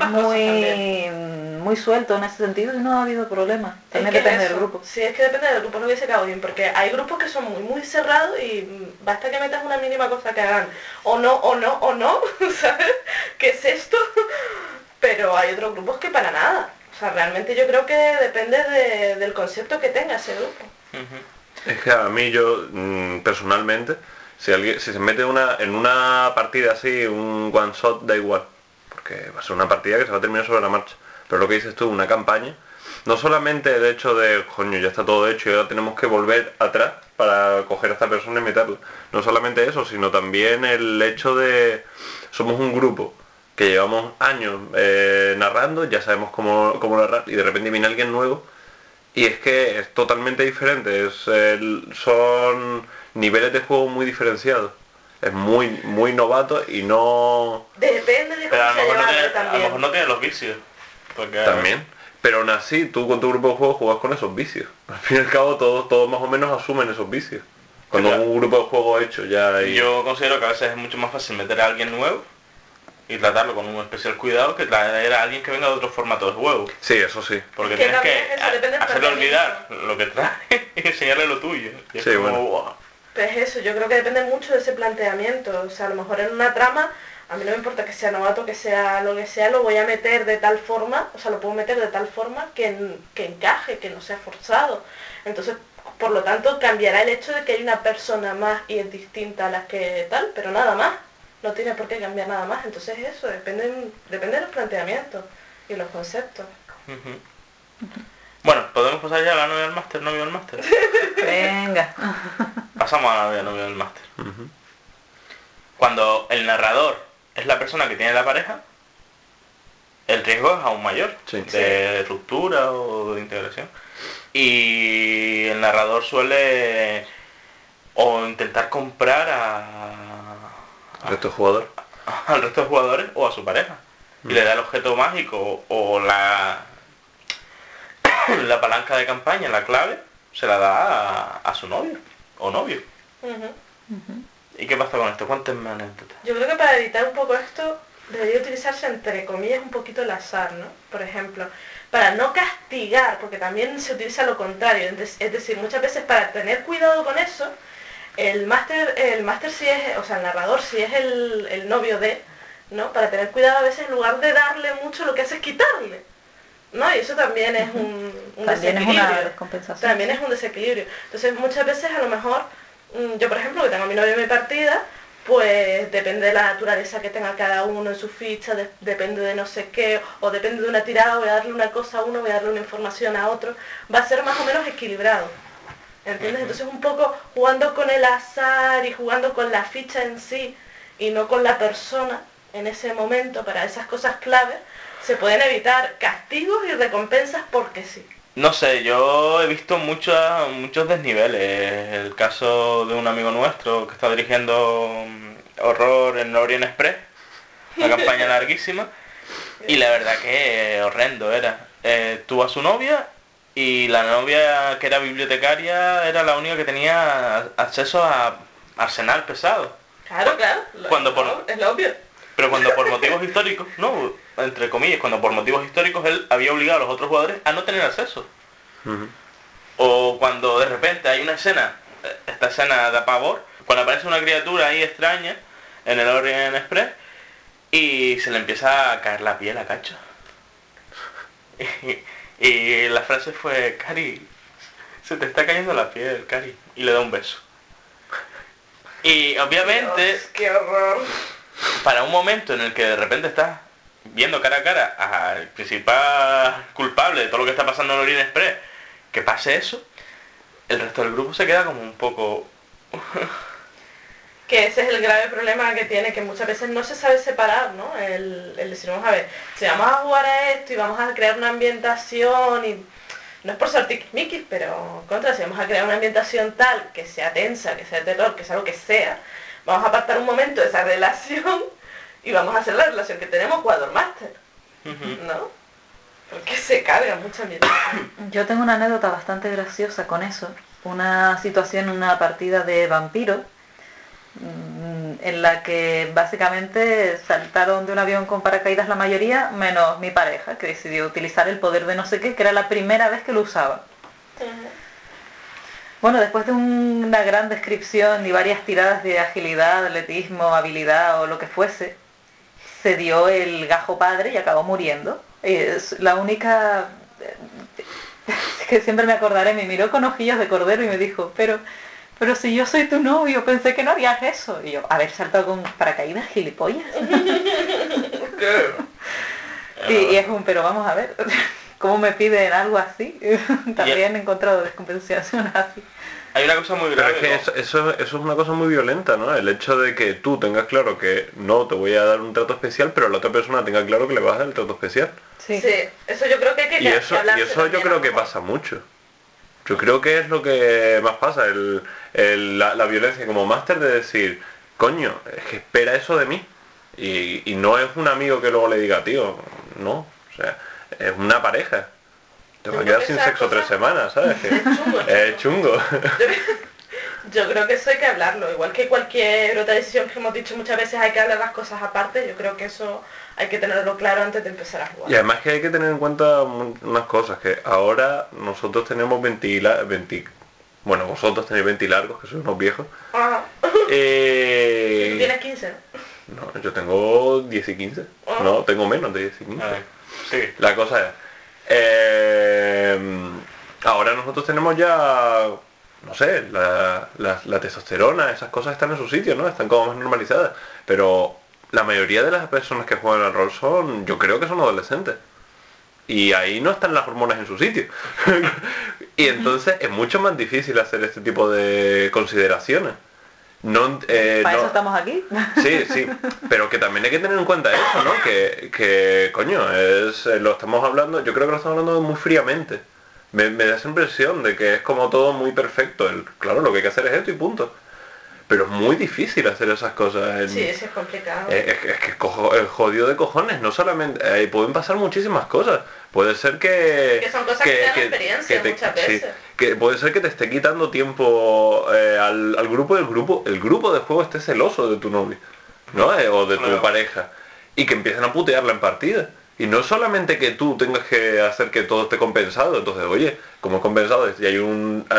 muy suelto en ese sentido y no ha habido problemas. También depende del grupo. Sí, es que depende del grupo, lo hubiese quedado bien, porque hay grupos que son muy cerrados y basta que metas una mínima cosa que hagan o no, ¿sabes? ¿Qué es esto? Pero hay otros grupos que para nada. O sea, realmente yo creo que depende del concepto que tenga ese grupo. Es que a mí yo, personalmente, si se mete en una partida así, un one shot, da igual, porque va a ser una partida que se va a terminar sobre la marcha. Pero lo que dices tú, una campaña, no solamente el hecho de, coño, ya está todo hecho y ahora tenemos que volver atrás para coger a esta persona y meterla. No solamente eso, sino también el hecho de, somos un grupo que llevamos años narrando, ya sabemos cómo narrar, y de repente viene alguien nuevo, y es que es totalmente diferente, son niveles de juego muy diferenciados. Es muy novato y no... Depende de cómo se lleva también. A lo mejor no tiene los vicios. Porque... También. Pero aún así, tú con tu grupo de juego juegas con esos vicios. Al fin y al cabo, todos más o menos asumen esos vicios. Cuando un grupo de juego hecho ya... Yo considero que a veces es mucho más fácil meter a alguien nuevo y tratarlo con un especial cuidado que traer a alguien que venga de otro formato de juego. Sí, eso sí. Porque tienes que hacerle olvidar lo que trae y enseñarle lo tuyo. Y sí, bueno. Wow. Pues eso, yo creo que depende mucho de ese planteamiento. O sea, a lo mejor en una trama, a mí no me importa que sea novato, que sea, lo voy a meter de tal forma, o sea, lo puedo meter de tal forma que encaje, que no sea forzado. Entonces, por lo tanto, cambiará el hecho de que hay una persona más y es distinta a las que tal, pero nada más. No tiene por qué cambiar nada más. Entonces eso, depende de los planteamientos y los conceptos. Bueno, ¿podemos pasar ya a la novia del máster, novio del máster? Venga. Pasamos a la novia del máster. Cuando el narrador es la persona que tiene la pareja, el riesgo es aún mayor, de ruptura o de integración. Y el narrador suele o intentar comprar al resto de jugadores. Al resto de jugadores o a su pareja. Y le da el objeto mágico o la palanca de campaña, la clave, se la da a su novio o novio. ¿Y qué pasa con esto? Cuéntenme anécdotas. Yo creo que para evitar un poco esto debería utilizarse entre comillas un poquito el azar, ¿no? Por ejemplo, para no castigar, porque también se utiliza lo contrario, es decir, muchas veces para tener cuidado con eso, el máster sí es, o sea, el narrador sí es el novio de, ¿no? Para tener cuidado a veces en lugar de darle mucho lo que hace es quitarle, ¿no? Y eso también es un desequilibrio. Es una descompensación. También es un desequilibrio. Entonces muchas veces a lo mejor, yo por ejemplo que tengo a mi novio en mi partida, pues depende de la naturaleza que tenga cada uno en su ficha, depende de no sé qué, o depende de una tirada, voy a darle una cosa a uno, voy a darle una información a otro, va a ser más o menos equilibrado. ¿Entiendes? Entonces un poco jugando con el azar y jugando con la ficha en sí y no con la persona en ese momento para esas cosas claves, se pueden evitar castigos y recompensas porque sí. No sé, yo he visto muchos desniveles. El caso de un amigo nuestro que está dirigiendo horror en Orient Express, una campaña larguísima, y la verdad que horrendo era. Tuvo a su novia y la novia que era bibliotecaria era la única que tenía acceso a arsenal pesado. Claro, es lo obvio. Pero cuando por motivos históricos, no, entre comillas, cuando por motivos históricos él había obligado a los otros jugadores a no tener acceso. O cuando de repente hay una escena, esta escena da pavor, cuando aparece una criatura ahí extraña en el Orient Express y se le empieza a caer la piel a Cacho. Y la frase fue, Cari, se te está cayendo la piel, Cari. Y le da un beso. Y obviamente... Dios, ¡qué horror! Para un momento en el que de repente estás viendo cara a cara al principal culpable de todo lo que está pasando en Orient Express, que pase eso, el resto del grupo se queda como un poco... Que ese es el grave problema que tiene, que muchas veces no se sabe separar, ¿no? El decir, vamos a ver, si vamos a jugar a esto y vamos a crear una ambientación y no es por ser tiquismiquis, pero contra, si vamos a crear una ambientación tal, que sea tensa, que sea terror, que sea lo que sea, vamos a apartar un momento de esa relación y vamos a hacer la relación que tenemos jugador-máster, ¿no? Porque se carga mucha ambientación. Yo tengo una anécdota bastante graciosa con eso. Una situación, una partida de vampiro, en la que básicamente saltaron de un avión con paracaídas la mayoría, menos mi pareja, que decidió utilizar el poder de no sé qué, que era la primera vez que lo usaba. Bueno, después de una gran descripción y varias tiradas de agilidad, atletismo, habilidad o lo que fuese, se dio el gajo padre y acabó muriendo. Es la única que siempre me acordaré, me miró con ojillos de cordero y me dijo, pero si yo soy tu novio, pensé que no harías eso. Y yo, haber saltado con paracaídas, gilipollas. y es un, pero vamos a ver, ¿cómo me piden algo así? También he encontrado descompensaciones así. Hay una cosa muy grave. Pero es que eso es una cosa muy violenta, ¿no? El hecho de que tú tengas claro que no te voy a dar un trato especial, pero la otra persona tenga claro que le vas a dar el trato especial. Sí, eso yo creo que hay que hablarse. Y eso yo creo que pasa mucho. Yo creo que es lo que más pasa, la violencia como máster de decir, coño, es que espera eso de mí. Y no es un amigo que luego le diga, tío, no, o sea, es una pareja. Te va a quedar sin sexo 3 semanas, ¿sabes? Es chungo. Yo creo que eso hay que hablarlo, igual que cualquier otra decisión que hemos dicho muchas veces, hay que hablar las cosas aparte. Yo creo que eso hay que tenerlo claro antes de empezar a jugar. Y además que hay que tener en cuenta unas cosas, que ahora nosotros tenemos bueno, vosotros tenéis 20 largos, que sois unos viejos. Ajá. Tú tienes 15, ¿no? No, yo tengo 10 y 15. Ajá. No, tengo menos de 10 y 15. Sí. La cosa es, ahora nosotros tenemos ya, no sé, la testosterona, esas cosas están en su sitio, ¿no? Están como más normalizadas. Pero la mayoría de las personas que juegan al rol yo creo que son adolescentes. Y ahí no están las hormonas en su sitio. Y entonces es mucho más difícil hacer este tipo de consideraciones. Para eso estamos aquí. Sí, pero que también hay que tener en cuenta eso, ¿no? Que coño, lo estamos hablando, yo creo que lo estamos hablando muy fríamente. Me da esa impresión de que es como todo muy perfecto. Claro, lo que hay que hacer es esto y punto. Pero es muy difícil hacer esas cosas. Sí, eso es complicado. Es que es jodido de cojones. No solamente pueden pasar muchísimas cosas. Puede ser que son cosas que te dan experiencia muchas veces. Sí, que puede ser que te esté quitando tiempo al grupo del grupo. El grupo de juego esté celoso de tu novio, ¿no? O de tu pareja. Y que empiecen a putearla en partida. Y no solamente que tú tengas que hacer que todo esté compensado. Entonces, oye, como es compensado y hay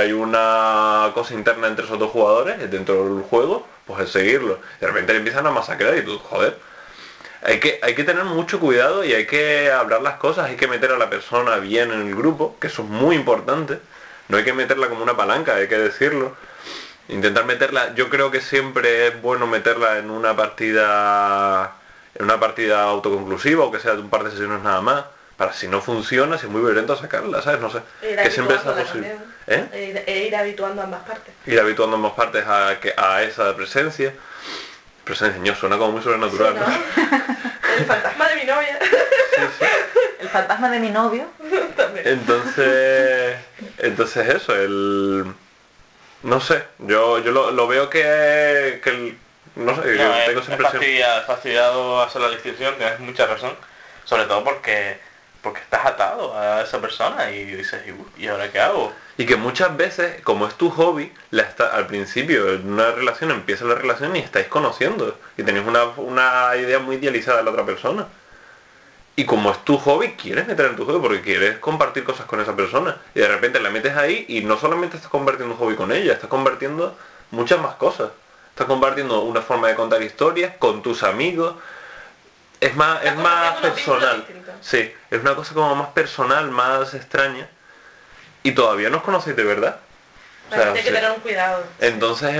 una cosa interna entre esos dos jugadores dentro del juego, pues es seguirlo. De repente le empiezan a masacrar y tú, joder. Hay que tener mucho cuidado y hay que hablar las cosas, hay que meter a la persona bien en el grupo, que eso es muy importante. No hay que meterla como una palanca, hay que decirlo. Intentar meterla, yo creo que siempre es bueno meterla en una partida autoconclusiva o que sea de un par de sesiones nada más, para si no funciona, si es muy violento, sacarla, ¿sabes? No sé. Que siempre es posible. Ir habituando a ambas partes. Ir habituando a ambas partes a esa presencia. Presencia, suena como muy sobrenatural, sí, ¿no? El fantasma de mi novia. Sí. El fantasma de mi novio. También. Entonces eso, no sé, yo lo veo que no sé, tengo esa impresión. Es fastidiado hacer la distinción, tienes mucha razón, sobre todo porque estás atado a esa persona y dices, ¿y ahora qué hago? Y que muchas veces, como es tu hobby, al principio en una relación empieza la relación y estáis conociendo y tenéis una idea muy idealizada de la otra persona. Y como es tu hobby, quieres meter en tu hobby porque quieres compartir cosas con esa persona. Y de repente la metes ahí y no solamente estás compartiendo un hobby con ella, estás compartiendo muchas más cosas. Estás compartiendo una forma de contar historias con tus amigos. Es más personal. Sí, es una cosa como más personal, más extraña. Y todavía no os conocéis de verdad. O sea, hay que tener un cuidado. Entonces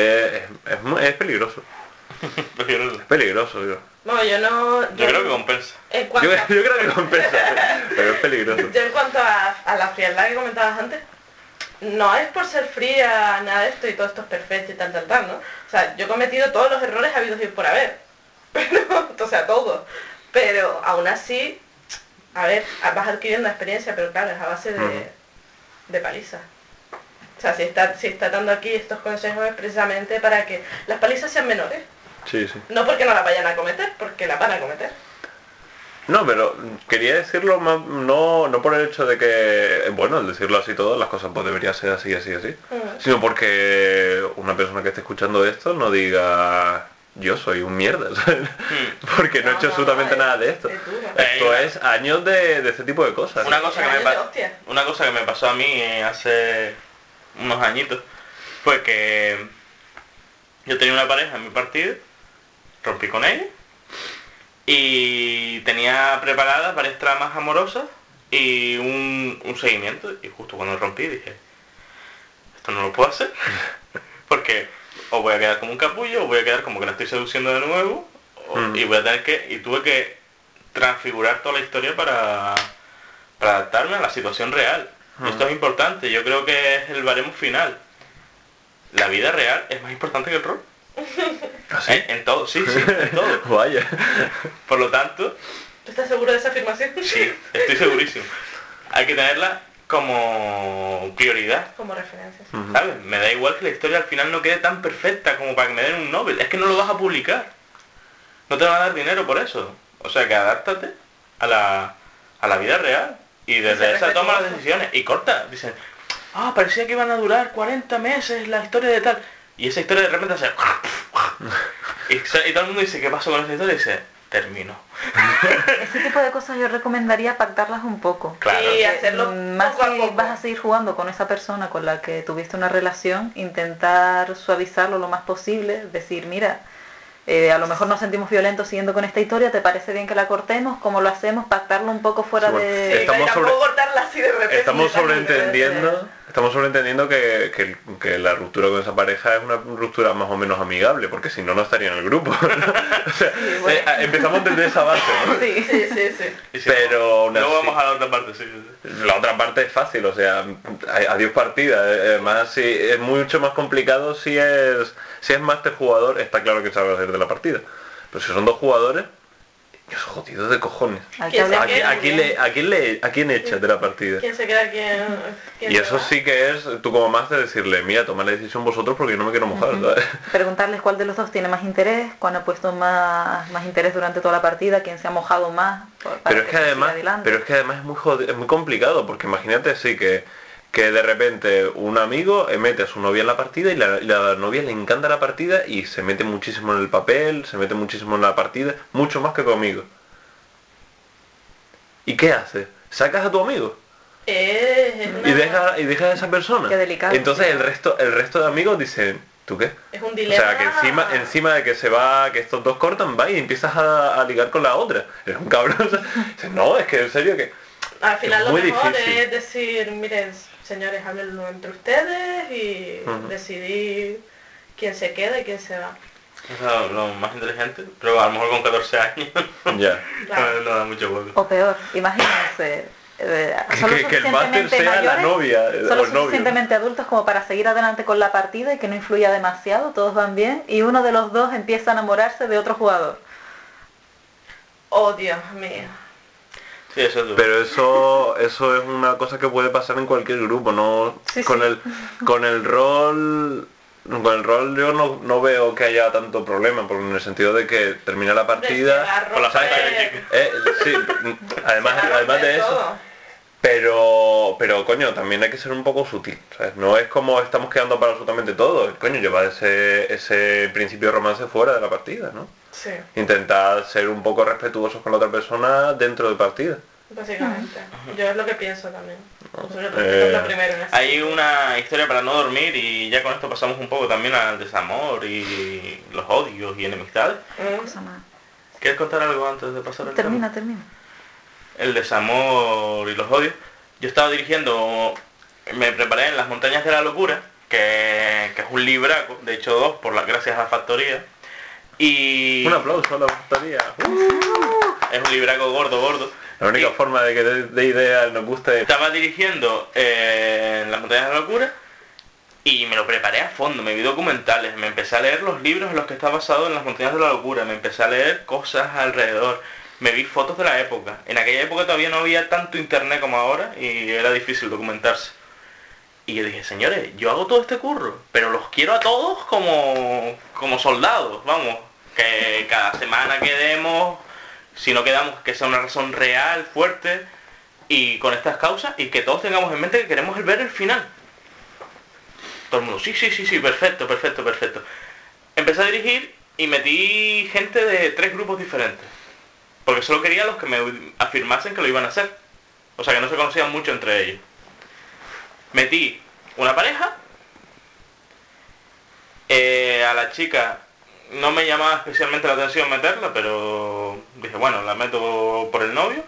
es peligroso. Es peligroso, yo. No, yo creo que compensa. Yo creo que compensa, pero es peligroso. Yo en cuanto a la frialdad que comentabas antes, no es por ser fría, nada de esto y todo esto es perfecto y tal, ¿no? O sea, yo he cometido todos los errores habidos y por haber. Pero, o sea, todos. Pero aún así, a ver, vas adquiriendo experiencia, pero claro, es a base de paliza. O sea, si está dando aquí estos consejos es precisamente para que las palizas sean menores. Sí, sí. No porque no las vayan a cometer, porque las van a cometer. No, pero quería decirlo más, no por el hecho de que, bueno, al decirlo así todo, las cosas pues deberían ser así, sino porque una persona que esté escuchando esto no diga yo soy un mierda, ¿sabes? Porque no he hecho absolutamente nada de esto. Esto es años de este tipo de cosas. Una cosa que me pasó a mí hace unos añitos fue que yo tenía una pareja en mi partido, rompí con ella y tenía preparadas varias tramas amorosas y un seguimiento, y justo cuando rompí dije, esto no lo puedo hacer porque o voy a quedar como un capullo o voy a quedar como que la estoy seduciendo de nuevo y voy a tener y tuve que transfigurar toda la historia para adaptarme a la situación real. Y esto es importante, yo creo que es el baremo final. La vida real es más importante que el rol. ¿Ah, sí? En todo, sí, en todo. Vaya. Por lo tanto, ¿tú estás seguro de esa afirmación? Sí, estoy segurísimo. Hay que tenerla como prioridad. Como referencia. Sí. ¿Sabes? Me da igual que la historia al final no quede tan perfecta como para que me den un Nobel. Es que no lo vas a publicar. No te van a dar dinero por eso. O sea que adáptate a la vida real. Y desde esa toma las decisiones. Y corta. Dicen, parecía que iban a durar 40 meses la historia de tal. Y esa historia de repente hace... y todo el mundo dice, ¿qué pasó con esa historia? Y dice, terminó. Ese tipo de cosas yo recomendaría pactarlas un poco. Claro. Y hacerlo más poco a si poco. vas a seguir jugando con esa persona con la que tuviste una relación, intentar suavizarlo lo más posible, decir, mira, a lo mejor nos sentimos violentos siguiendo con esta historia, ¿te parece bien que la cortemos? ¿Cómo lo hacemos? Pactarlo un poco fuera de... cortarla así de repente. Estamos sobreentendiendo que la ruptura con esa pareja es una ruptura más o menos amigable, porque si no, no estaría en el grupo. O sea, Sí, bueno. empezamos desde esa base, ¿no? Sí. Y si Pero aún luego así- vamos a la otra parte, sí. La otra parte es fácil, o sea, adiós partida. Además, sí, es mucho más complicado si es máster jugador, está claro que sabe hacer de la partida. Pero si son dos jugadores, yo soy jodido de cojones. Hay que ¿Quién se hablar- queda? ¿A quién echas de la partida? ¿Quién se queda? ¿Quién Y se eso va? sí que es, tú como máster, decirle, mira, tomad la decisión vosotros porque yo no me quiero mojar, ¿sabes? Preguntarles cuál de los dos tiene más interés, cuál ha puesto más interés durante toda la partida, quién se ha mojado más. Para Pero es que se siga además, adelante. es muy complicado, porque imagínate sí que de repente un amigo mete a su novia en la partida y la novia le encanta la partida y se mete muchísimo en el papel, se mete muchísimo en la partida, mucho más que tu amigo. ¿Y qué haces? ¿Sacas a tu amigo? Y deja a esa persona. Qué delicado. Entonces el resto de amigos dicen, ¿tú qué? Es un O dilema. sea, que encima de que que estos dos cortan, va y empiezas a ligar con la otra. Eres un cabrón. O sea, dices, no, es que en serio que... Al final es lo muy mejor difícil. es decir, miren, señores, háblenlo entre ustedes y decidir quién se queda y quién se va. Eso es lo más inteligente, pero a lo mejor con 14 años Ya. Claro. no da mucho hueco. O peor, imagínense. Son lo Que el máster suficientemente sea la mayores, novia son o lo el novio. suficientemente adultos como para seguir adelante con la partida y que no influya demasiado, todos van bien, y uno de los dos empieza a enamorarse de otro jugador. Oh, Dios mío. Sí, eso es duro. Pero eso es una cosa que puede pasar en cualquier grupo, no Sí, con sí. con el rol yo no veo que haya tanto problema, porque en el sentido de que termina la partida, Con la ¿sabes? Sí, además de eso, pero coño, también hay que ser un poco sutil, ¿sabes? No es como estamos quedando para absolutamente todo, coño, llevar ese principio de romance fuera de la partida, ¿no? Sí, Intentar ser un poco respetuosos con la otra persona dentro de partida. básicamente. Yo es lo que pienso también. Nosotros Eh, es lo primero en eso. Hay una historia para no dormir y ya con esto pasamos un poco también al desamor y los odios y enemistades. Cosa más. ¿Quieres contar algo antes de pasar al tema? Termina. El desamor y los odios. Yo estaba dirigiendo, me preparé en Las Montañas de la Locura, que es un libraco, de hecho 2, gracias a la factoría. Y Un aplauso a la factoría. es un libraco gordo. La única Y- forma de que de ideas nos guste. Estaba dirigiendo en Las Montañas de la Locura y me lo preparé a fondo, me vi documentales, me empecé a leer los libros en los que está basado en Las Montañas de la Locura, me empecé a leer cosas alrededor, me vi fotos de la época. En aquella época todavía no había tanto internet como ahora y era difícil documentarse. Y yo dije, señores, yo hago todo este curro, pero los quiero a todos como soldados, vamos. Que cada semana quedemos, si no quedamos, que sea una razón real, fuerte, y con estas causas, y que todos tengamos en mente que queremos ver el final. Todo el mundo, sí, perfecto. Empecé a dirigir y metí gente de 3 grupos diferentes. Porque solo quería los que me afirmasen que lo iban a hacer. O sea, que no se conocían mucho entre ellos. Metí una pareja. A la chica no me llamaba especialmente la atención meterla, pero dije, bueno, la meto por el novio.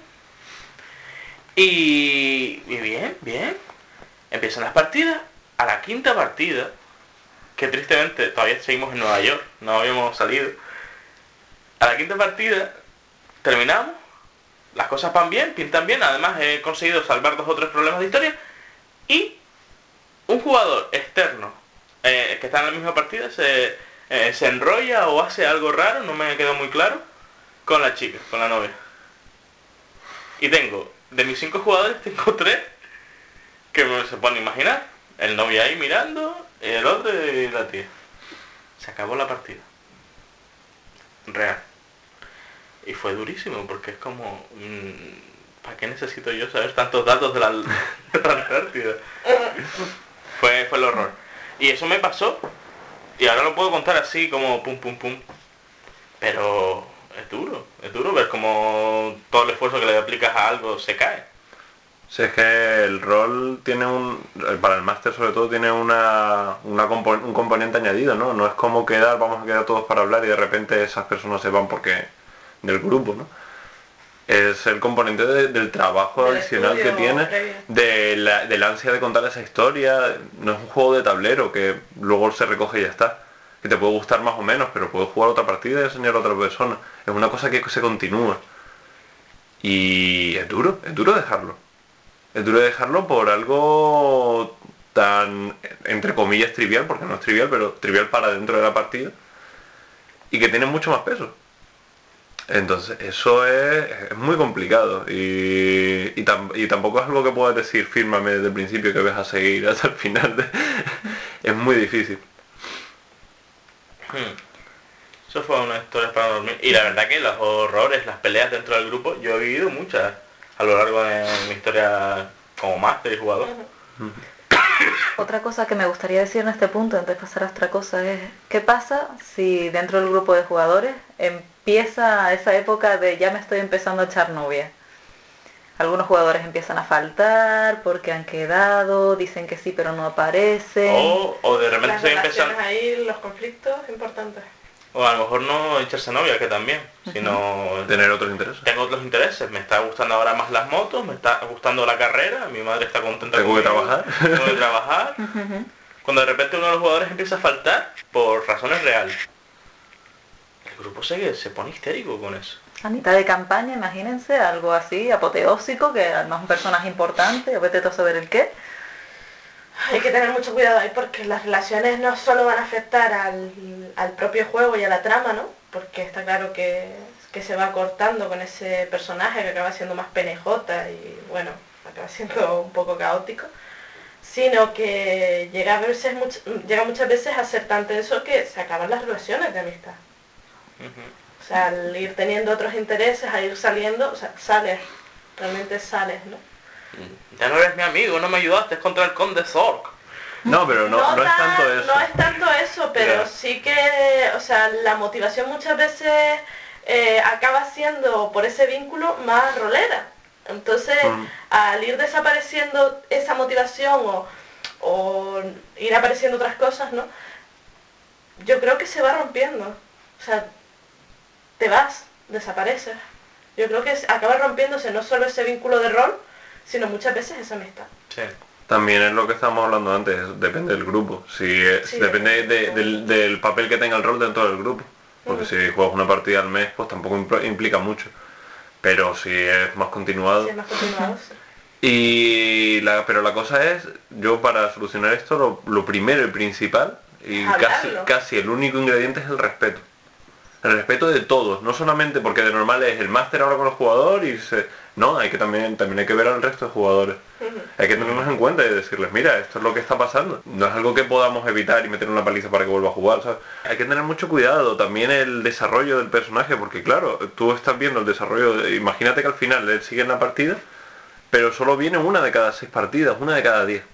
Y bien. Empiezan las partidas. A la 5ª partida, que tristemente todavía seguimos en Nueva York, no habíamos salido. A la 5ª partida terminamos, las cosas van bien, pintan bien, además he conseguido salvar 2 o 3 problemas de historia, y un jugador externo que está en la misma partida se enrolla o hace algo raro, no me quedó muy claro, con la chica, con la novia. Y tengo, de mis 5 jugadores, tengo 3 que se pueden imaginar. El novio ahí mirando, el otro y la tía. Se acabó la partida. Real. Y fue durísimo, porque es como... ¿para qué necesito yo saber tantos datos de la Antártida? Fue el horror. Y eso me pasó. Y ahora lo puedo contar así, como pum. Pero es duro ver cómo todo el esfuerzo que le aplicas a algo se cae. Sí, es que el rol tiene para el máster sobre todo tiene un componente añadido, ¿no? No es como vamos a quedar todos para hablar y de repente esas personas se van porque del grupo, ¿no? Es el componente del trabajo adicional que tiene, del ansia de contar esa historia. No es un juego de tablero que luego se recoge y ya está. Que te puede gustar más o menos, pero puedes jugar otra partida y enseñar a otra persona. Es una cosa que se continúa. Y es duro dejarlo. Es duro dejarlo por algo tan, entre comillas, trivial, porque no es trivial, pero trivial para dentro de la partida, y que tiene mucho más peso. Entonces, eso es muy complicado, y tampoco es algo que puedas decir, fírmame desde el principio que vas a seguir hasta el final. Es muy difícil. Eso fue una historia para dormir. Y la verdad que los horrores, las peleas dentro del grupo, yo he vivido muchas a lo largo de mi historia como máster y jugador. Otra cosa que me gustaría decir en este punto, antes de pasar a otra cosa, es ¿qué pasa si dentro del grupo de jugadores empieza esa época de ya me estoy empezando a echar novia? Algunos jugadores empiezan a faltar porque han quedado, dicen que sí pero no aparecen. O de repente las se empiezan ahí, los conflictos importantes. O a lo mejor no echarse novia, que también, sino tener otros intereses. Tengo otros intereses, me está gustando ahora más las motos, me está gustando la carrera, mi madre está contenta Tengo que trabajar. Cuando de repente uno de los jugadores empieza a faltar por razones reales, el grupo se pone histérico con eso. A mitad de campaña, imagínense, algo así, apoteósico, que además es un personaje importante, o vete tú a saber el qué. Hay que tener mucho cuidado ahí porque las relaciones no solo van a afectar al propio juego y a la trama, ¿no? Porque está claro que se va cortando con ese personaje que acaba siendo más penejota y bueno, acaba siendo un poco caótico, sino que llega muchas veces a ser tanto eso que se acaban las relaciones de amistad. O sea, al ir teniendo otros intereses, a ir saliendo, o sea, realmente sales, ¿no? Ya no eres mi amigo, no me ayudaste contra el conde Zork. No, pero no es tanto eso. No es tanto eso, pero sí que, o sea, la motivación muchas veces acaba siendo por ese vínculo más rolera. Entonces, al ir desapareciendo esa motivación o ir apareciendo otras cosas, ¿no? Yo creo que se va rompiendo. O sea, te vas, desapareces. Yo creo que acaba rompiéndose no solo ese vínculo de rol, sino muchas veces esa amistad. Sí. También es lo que estábamos hablando antes, depende del grupo. Depende del papel que tenga el rol dentro del grupo. Porque si juegas una partida al mes, pues tampoco implica mucho. Pero si es más continuado... Sí, es más continuado, sí. Pero la cosa es, yo para solucionar esto, lo primero y principal, y casi el único ingrediente es el respeto. El respeto de todos, no solamente porque de normal es el máster ahora con los jugadores no, hay que también hay que ver al resto de jugadores. Hay que tenerlos en cuenta y decirles, mira, esto es lo que está pasando. No es algo que podamos evitar y meter una paliza para que vuelva a jugar, ¿sabes? Hay que tener mucho cuidado, también el desarrollo del personaje, porque claro, tú estás viendo el desarrollo, imagínate que al final él sigue en la partida, pero solo viene una de cada 6 partidas, una de cada 10.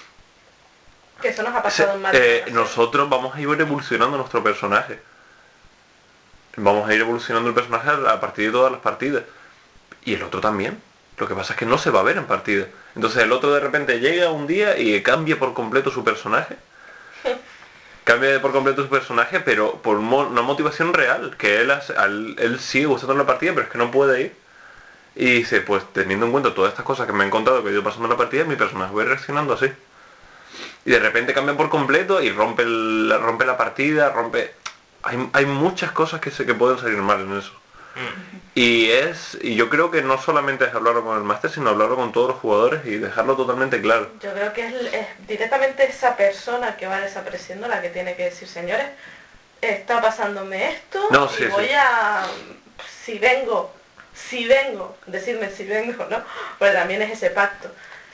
Que eso nos ha pasado en Mario. Nosotros vamos a ir evolucionando nuestro personaje. Vamos a ir evolucionando el personaje a partir de todas las partidas. Y el otro también. Lo que pasa es que no se va a ver en partida. Entonces el otro de repente llega un día y cambia por completo su personaje. Cambia por completo su personaje, pero por una motivación real. Que él sigue gustando la partida, pero es que no puede ir. Y dice, pues teniendo en cuenta todas estas cosas que me han contado que he ido pasando en la partida, mi personaje va reaccionando así. Y de repente cambia por completo y rompe la partida, Hay muchas cosas que pueden salir mal en eso. Y yo creo que no solamente es hablarlo con el máster, sino hablarlo con todos los jugadores y dejarlo totalmente claro. Yo creo que es directamente esa persona que va desapareciendo la que tiene que decir, señores, está pasándome esto, no, sí, y voy a... Si vengo, decirme si vengo, ¿no? Pues también es ese pacto.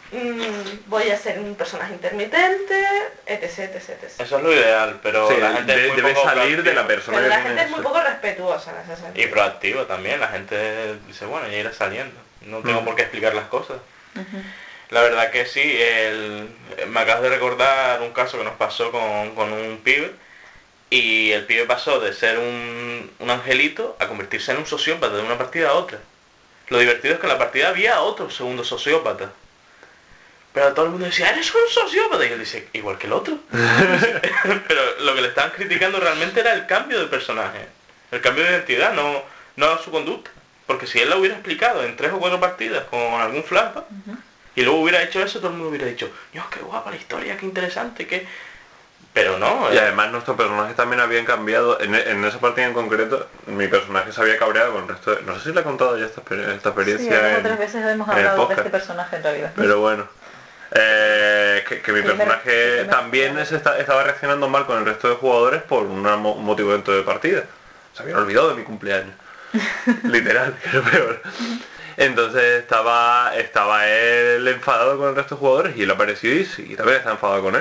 Voy a ser un personaje intermitente, etc. Eso es lo ideal, pero sí, la gente debe salir de la persona. Pero la gente es muy poco respetuosa en ese sentido. Y proactiva también, la gente dice, bueno, ya irá saliendo, no tengo por qué explicar las cosas. La verdad que sí, me acabas de recordar un caso que nos pasó con un pibe, y el pibe pasó de ser un angelito a convertirse en un sociópata de una partida a otra. Lo divertido es que en la partida había otro segundo sociópata. Pero todo el mundo decía, eres un sociópata. Y él dice, igual que el otro. Pero lo que le estaban criticando realmente era el cambio de personaje. El cambio de identidad, no su conducta. Porque si él lo hubiera explicado en 3 o 4 partidas con algún flashback, y luego hubiera hecho eso, todo el mundo hubiera dicho, Dios, qué guapa la historia, qué interesante, qué... Pero no. Y además nuestros personajes también habían cambiado. En esa partida en concreto, mi personaje se había cabreado con el resto de... No sé si le he contado ya esta experiencia. Sí, otras veces hemos hablado de este personaje en realidad. Pero bueno. Que mi personaje también estaba reaccionando mal con el resto de jugadores por un motivo dentro de partida. Se habían olvidado de mi cumpleaños. Literal, que es lo peor. Entonces estaba él enfadado con el resto de jugadores y él apareció y también está enfadado con él.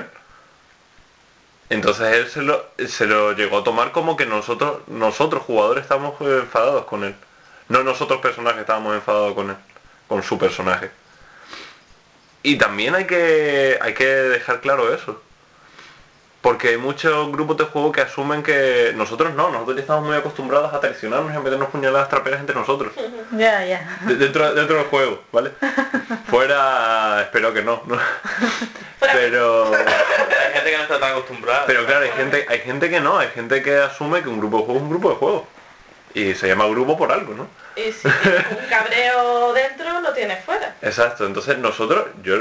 Entonces él se lo llegó a tomar como que nosotros jugadores estábamos enfadados con él. No nosotros personajes estábamos enfadados con él, con su personaje. Y también hay que dejar claro eso. Porque hay muchos grupos de juego que asumen que nosotros ya estamos muy acostumbrados a traicionarnos y a meternos puñaladas traperas entre nosotros. Ya. Dentro del juego, ¿vale? Fuera, espero que no. Pero... Hay gente que no está tan acostumbrada. Pero claro, hay gente que no, hay gente que asume que un grupo de juego es un grupo de juego. Y se llama grupo por algo, ¿no? Y si un cabreo dentro, lo tienes fuera. Exacto, entonces nosotros, yo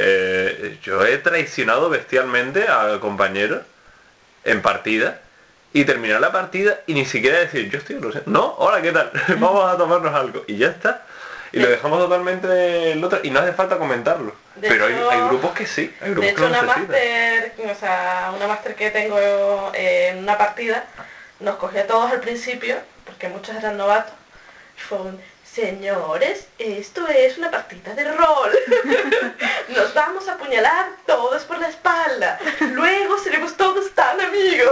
he traicionado bestialmente a compañeros en partida y terminar la partida y ni siquiera decir, yo estoy ilusionado. No, hola, ¿qué tal? Vamos a tomarnos algo. Y ya está. Y lo dejamos totalmente el otro y no hace falta comentarlo. Pero hecho, hay grupos que sí, hay grupos de hecho, una máster que tengo en una partida, nos cogió a todos al principio, porque muchos eran novatos, y fue un, señores, esto es una partida de rol. Nos vamos a apuñalar todos por la espalda. Luego seremos todos tan amigos.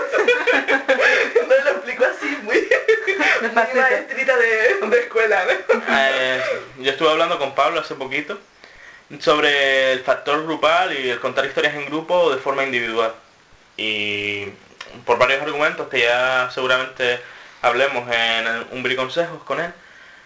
No lo explico así, muy maestrita de escuela, ¿no? Yo estuve hablando con Pablo hace poquito sobre el factor grupal y el contar historias en grupo de forma individual. Y por varios argumentos que ya seguramente hablemos en un briconsejos con él,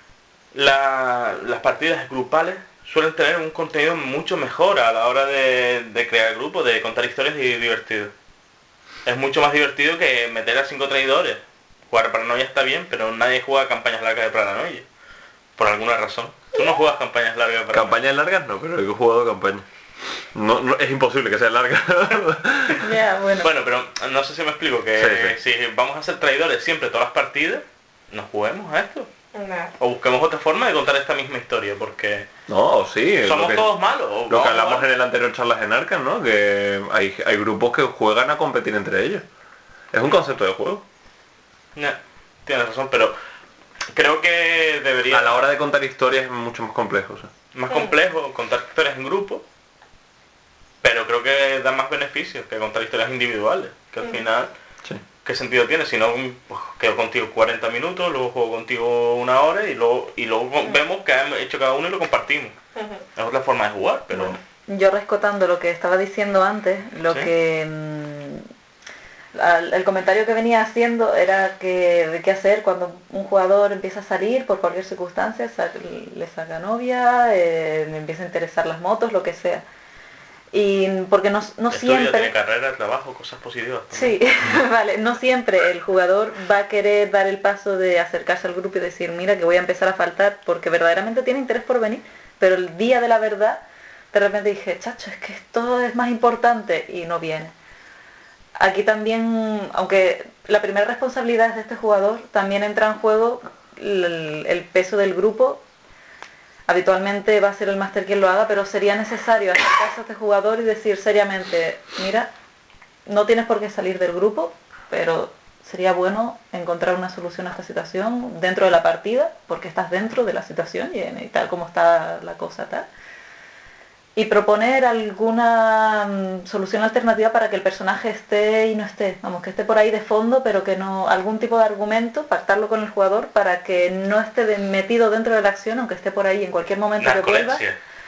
las partidas grupales suelen tener un contenido mucho mejor a la hora de crear grupos, de contar historias y divertido. Es mucho más divertido que meter a 5 traidores. Jugar Paranoia está bien, pero nadie juega campañas largas de Paranoia. Por alguna razón. Tú no juegas campañas largas de Paranoia. Campañas largas no, pero yo he jugado campañas. No, es imposible que sea larga. Yeah, bueno, pero no sé si me explico, que sí. Si vamos a ser traidores siempre todas las partidas, no juguemos a esto. No. O busquemos otra forma de contar esta misma historia, porque no, sí, somos todos malos. Lo que hablamos en el anterior charlas en Arkham, ¿no? Que hay grupos que juegan a competir entre ellos. Es un concepto de juego. No. tienes razón, pero creo que debería... A la hora de contar historias es mucho más complejo, o sea. Más complejo contar historias en grupo, pero creo que da más beneficios que contar historias individuales, que al final, Sí. ¿qué sentido tiene? Si no, pues, quedo contigo 40 minutos, luego juego contigo 1 hora y luego vemos que hemos hecho cada uno y lo compartimos. Es otra forma de jugar, pero... Yo rescatando lo que estaba diciendo antes, lo ¿Sí? que el comentario que venía haciendo era que de qué hacer cuando un jugador empieza a salir por cualquier circunstancia, le saca novia, le empieza a interesar las motos, lo que sea. Y porque no Estudia, siempre... tiene carrera, trabajo, cosas positivas también. Sí, vale, no siempre el jugador va a querer dar el paso de acercarse al grupo y decir, mira que voy a empezar a faltar porque verdaderamente tiene interés por venir, pero el día de la verdad, de repente dije, chacho, es que esto es más importante y no viene. Aquí también, aunque la primera responsabilidad es de este jugador, también entra en juego el peso del grupo. Habitualmente va a ser el máster quien lo haga, pero sería necesario acercarse a este jugador y decir seriamente, mira, no tienes por qué salir del grupo, pero sería bueno encontrar una solución a esta situación dentro de la partida, porque estás dentro de la situación y tal como está la cosa tal. Y proponer alguna solución alternativa para que el personaje esté y no esté, vamos, que esté por ahí de fondo, pero que no, algún tipo de argumento, pactarlo con el jugador para que no esté metido dentro de la acción, aunque esté por ahí en cualquier momento que vuelva.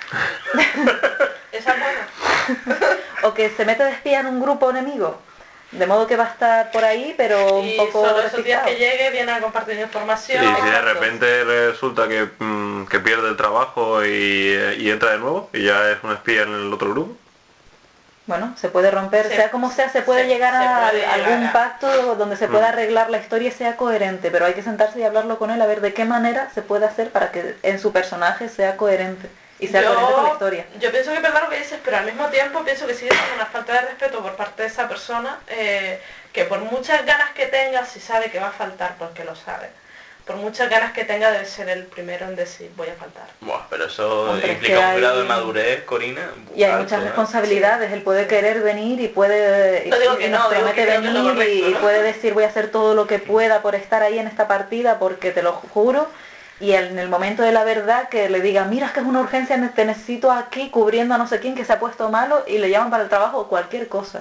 Esa es buena. O que se mete de espía en un grupo enemigo, de modo que va a estar por ahí, pero un Y poco solo esos días despistado. que llegue viene a compartir información. Y si de Exacto. repente resulta que pierde el trabajo y entra de nuevo y ya es un espía en el otro grupo. Bueno, se puede romper, Se- sea como sea, se puede se- llegar se a puede llegar algún a- pacto donde se pueda arreglar la historia y sea coherente, pero hay que sentarse y hablarlo con él a ver de qué manera se puede hacer para que en su personaje sea coherente y sea coherente con la historia. Yo pienso que es verdad lo que dices, pero al mismo tiempo pienso que sigue siendo una falta de respeto por parte de esa persona, que por muchas ganas que tenga, si sabe que va a faltar, porque lo sabe. Por muchas ganas que tenga, debe ser el primero en decir voy a faltar. Buah, pero eso Hombre, es implica que un hay- grado de madurez, Corina. Y hay alto, muchas ¿eh? responsabilidades, él puede querer venir y puede No digo que y nos no, digo promete que creo que es lo venir y correcto, ¿no? puede decir voy a hacer todo lo que pueda por estar ahí en esta partida porque te lo juro, y en el momento de la verdad que le diga mira es que es una urgencia, te necesito aquí cubriendo a no sé quién que se ha puesto malo y le llaman para el trabajo o cualquier cosa.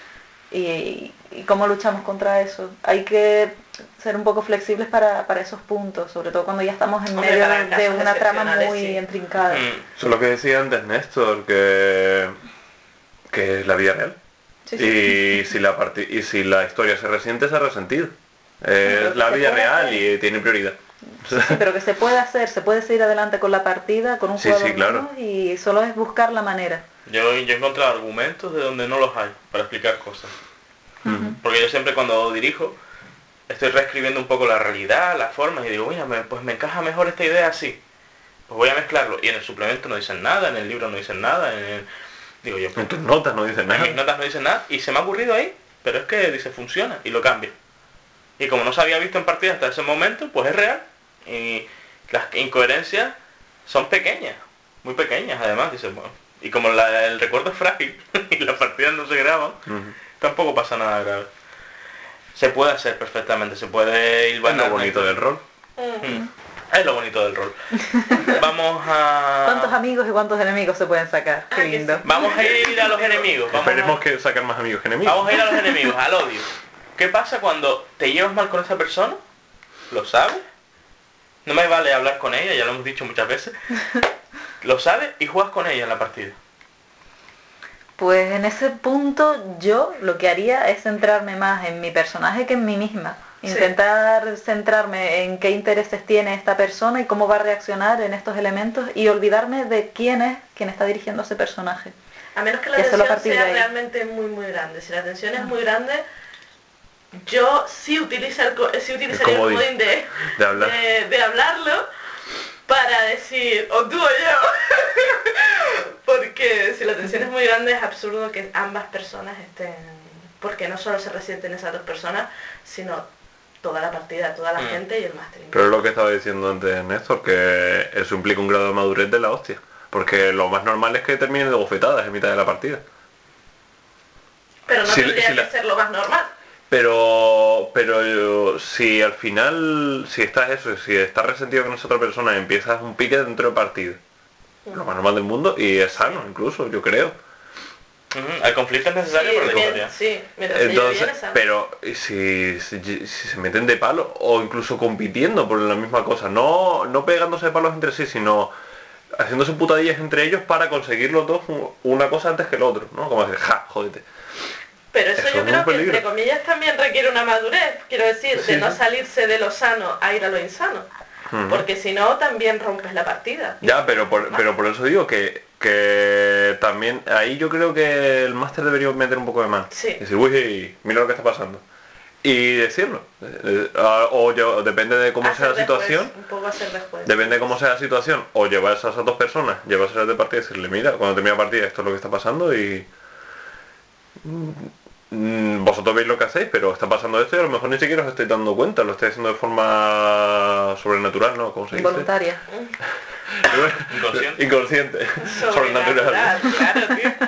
Y cómo luchamos contra eso. Hay que ser un poco flexibles para esos puntos, sobre todo cuando ya estamos en Hombre, medio para de casos una trama excepcionales, muy sí. intrincada. Eso es lo que decía antes Néstor, que es la vida real. Sí, sí. Y si la historia se resiente, se ha resentido. Pero Es la se vida puede real hacer. y tiene prioridad. Sí, pero que se puede hacer, se puede seguir adelante con la partida, con un Sí, jugador sí, claro. menos, y solo es buscar la manera. Yo he encontrado argumentos de donde no los hay para explicar cosas. Porque yo siempre cuando dirijo estoy reescribiendo un poco la realidad, las formas y digo, mira, pues me encaja mejor esta idea así. Pues voy a mezclarlo. Y en el suplemento no dicen nada, en el libro no dicen nada, digo yo, En tus notas no dicen en nada. mis notas no dicen nada y se me ha ocurrido ahí, pero es que dice funciona y lo cambia. Y como no se había visto en partida hasta ese momento, pues es real. Y las incoherencias son pequeñas, muy pequeñas además, dice, bueno. Y como el recuerdo es frágil y las partidas no se graban, tampoco pasa nada grave. Se puede hacer perfectamente, se puede ir Es lo bonito del rol. Es lo bonito del rol. Vamos a... ¿Cuántos amigos y cuántos enemigos se pueden sacar? Qué Ah, que lindo. sí. Vamos a ir a los enemigos. Esperemos que sacar más amigos que enemigos. Vamos a ir a los enemigos, al odio. ¿Qué pasa cuando te llevas mal con esa persona? ¿Lo sabes? No me vale hablar con ella, ya lo hemos dicho muchas veces. Lo sabes y juegas con ella en la partida. Pues en ese punto yo lo que haría es centrarme más en mi personaje que en mí misma. Sí. Intentar centrarme en qué intereses tiene esta persona y cómo va a reaccionar en estos elementos y olvidarme de quién es quien está dirigiendo ese personaje. A menos que la Y hacerlo a tensión partir de sea ahí. realmente muy muy grande. Si la tensión es muy grande, yo sí utilizaría el comodín comodín de hablar. de hablarlo para decir o tú o yo. Porque si la tensión es muy grande es absurdo que ambas personas estén, porque no solo se resienten esas dos personas, sino toda la partida, toda la gente y el máster. Pero es lo que estaba diciendo antes Néstor, que eso implica un grado de madurez de la hostia. Porque lo más normal es que terminen de bofetadas en mitad de la partida. Pero no si- tendría si la- que ser lo más normal. Pero si al final, si estás resentido con esa otra persona y empiezas un pique dentro de partida, lo más normal del mundo, y es sano incluso, yo creo. El conflicto es necesario por la historia. Sí, mientras se lleve bien es sano. Pero si se meten de palo o incluso compitiendo por la misma cosa, no pegándose de palos entre sí, sino haciéndose putadillas entre ellos para conseguir los dos una cosa antes que el otro, ¿no? Como decir, jódete. Pero eso yo creo que entre comillas también requiere una madurez, quiero decir, de no salirse de lo sano a ir a lo insano. Porque si no también rompes la partida. Ya, pero por eso digo que también ahí yo creo que el máster debería meter un poco de mano. Sí. Decir, uy, mira lo que está pasando. Y decirlo. O depende de cómo sea la situación. Un poco hacer después. Depende de cómo sea la situación. O llevarse a esas dos personas, llevárselas de partida y decirle, mira, cuando termine la partida esto es lo que está pasando y... vosotros veis lo que hacéis, pero está pasando esto y a lo mejor ni siquiera os estáis dando cuenta, lo estáis haciendo de forma sobrenatural, ¿no? ¿Cómo se dice? Voluntaria. Inconsciente. Sobrenatural. Claro, tío.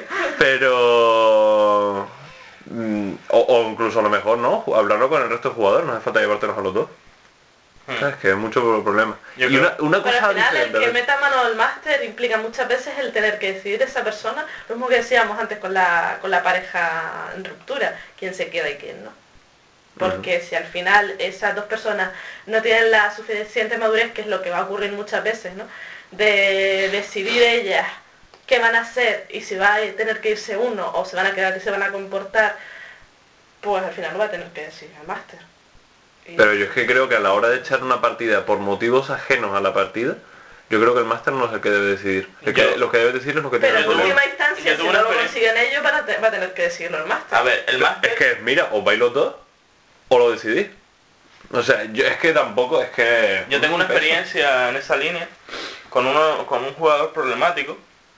Pero... o incluso a lo mejor, ¿no? Hablarlo con el resto de jugadores, no hace falta llevártelos a los dos. ¿Sabes? Que es mucho problema. Yo y creo... una Pero cosa al final diferente, el que meta mano al máster implica muchas veces el tener que decidir esa persona, lo mismo que decíamos antes con la pareja en ruptura, quién se queda y quién no. Porque si al final esas dos personas no tienen la suficiente madurez, que es lo que va a ocurrir muchas veces, ¿no? De decidir ellas qué van a hacer y si va a tener que irse uno o se van a quedar y se van a comportar, pues al final lo va a tener que decidir el máster. Pero yo es que creo que a la hora de echar una partida por motivos ajenos a la partida, yo creo que el máster no es el que debe decidir. Lo que debe decidir es lo que tiene Pero que en decidir. última instancia, si no lo consiguen ellos, va a tener que decidirlo el máster. A ver, el máster... Es que, mira, os vais los dos o lo decidís. O sea, es que tampoco, es que... Yo tengo una experiencia en esa línea con un jugador problemático,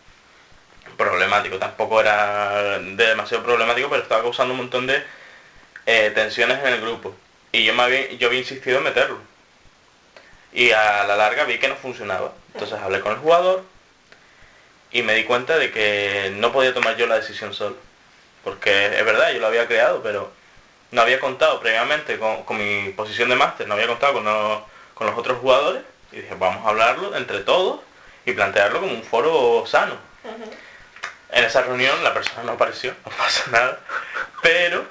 tampoco era demasiado problemático, pero estaba causando un montón de tensiones en el grupo. Y yo había insistido en meterlo. Y a la larga vi que no funcionaba. Entonces hablé con el jugador y me di cuenta de que no podía tomar yo la decisión solo. Porque es verdad, yo lo había creado, pero no había contado previamente con mi posición de máster, no había contado con los otros jugadores. Y dije, vamos a hablarlo entre todos y plantearlo como un foro sano. En esa reunión la persona no apareció, no pasa nada. Pero...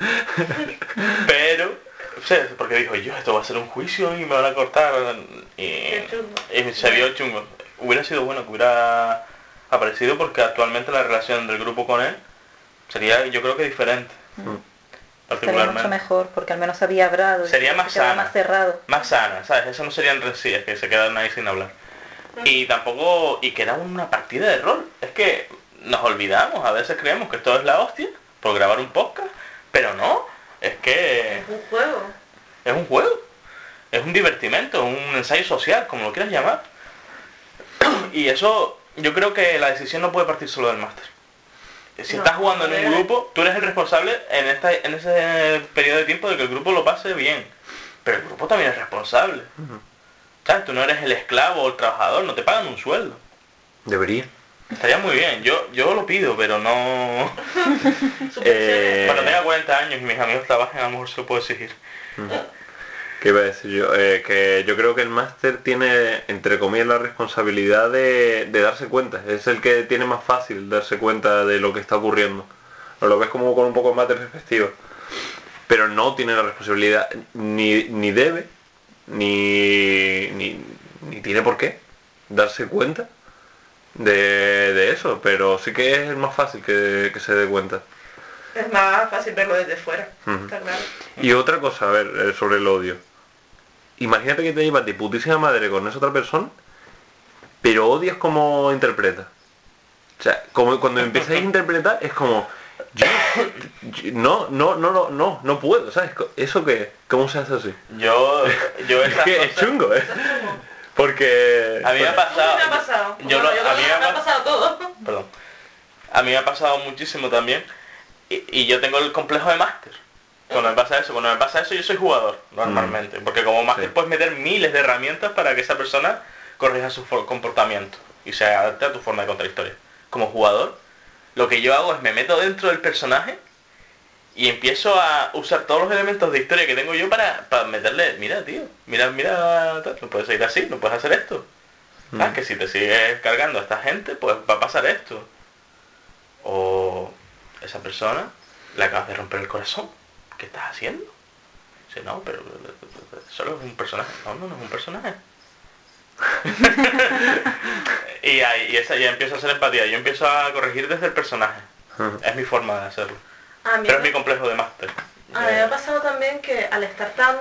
Sí, porque dijo, esto va a ser un juicio y me van a cortar y se vio chungo. Hubiera sido bueno que hubiera aparecido porque actualmente la relación del grupo con él sería, yo creo que diferente. Sería mucho mejor porque al menos había hablado. Sería más sana, más cerrado. Más sana, ¿sabes? Eso no serían rencillas que se quedan ahí sin hablar. Y tampoco, y que era una partida de rol. Es que nos olvidamos, a veces creemos que esto es la hostia por grabar un podcast, pero no. Es que... Es un juego. Es un juego. Es un divertimento, un ensayo social, como lo quieras llamar. Y eso, yo creo que la decisión no puede partir solo del máster. Si estás jugando en un grupo, tú eres el responsable en ese periodo de tiempo de que el grupo lo pase bien. Pero el grupo también es responsable. ¿Sabes? Tú no eres el esclavo o el trabajador, no te pagan un sueldo. Debería. Estaría muy bien, yo lo pido, pero no... Cuando tenga 40 años y mis amigos trabajen, a lo mejor se lo puedo exigir. ¿Qué iba a decir yo? Que yo creo que el máster tiene, entre comillas, la responsabilidad de darse cuenta. Es el que tiene más fácil darse cuenta de lo que está ocurriendo. O lo ves como con un poco más de perspectiva. Pero no tiene la responsabilidad, ni debe, ni tiene por qué darse cuenta de eso, pero sí que es el más fácil que se dé cuenta. Es más fácil verlo desde fuera, está claro. Y otra cosa, a ver, sobre el odio. Imagínate que te llevas de putísima madre con esa otra persona, pero odias como interpreta. O sea, como cuando empiezas a interpretar es como... no puedo, ¿sabes? ¿Eso qué? ¿Cómo se hace así? Yo es que es chungo, ¿eh? Porque... A mí me ha pasado... me ha pasado. A mí me ha pasado todo. Perdón. A mí me ha pasado muchísimo también. Y yo tengo el complejo de máster. Cuando me pasa eso, yo soy jugador, normalmente. Porque como máster puedes meter miles de herramientas para que esa persona corrija su comportamiento y se adapte a tu forma de contar historia. Como jugador, lo que yo hago es me meto dentro del personaje y empiezo a usar todos los elementos de historia que tengo yo para meterle, mira tío, mira, no puedes seguir así, no puedes hacer esto. Que si te sigues cargando a esta gente, pues va a pasar esto. O esa persona le acabas de romper el corazón. ¿Qué estás haciendo? Dice, no, pero solo es un personaje. No es un personaje. y ya empiezo a hacer empatía. Yo empiezo a corregir desde el personaje. Es mi forma de hacerlo. Pero es mi complejo de máster. A mí me ha pasado también que al estar tan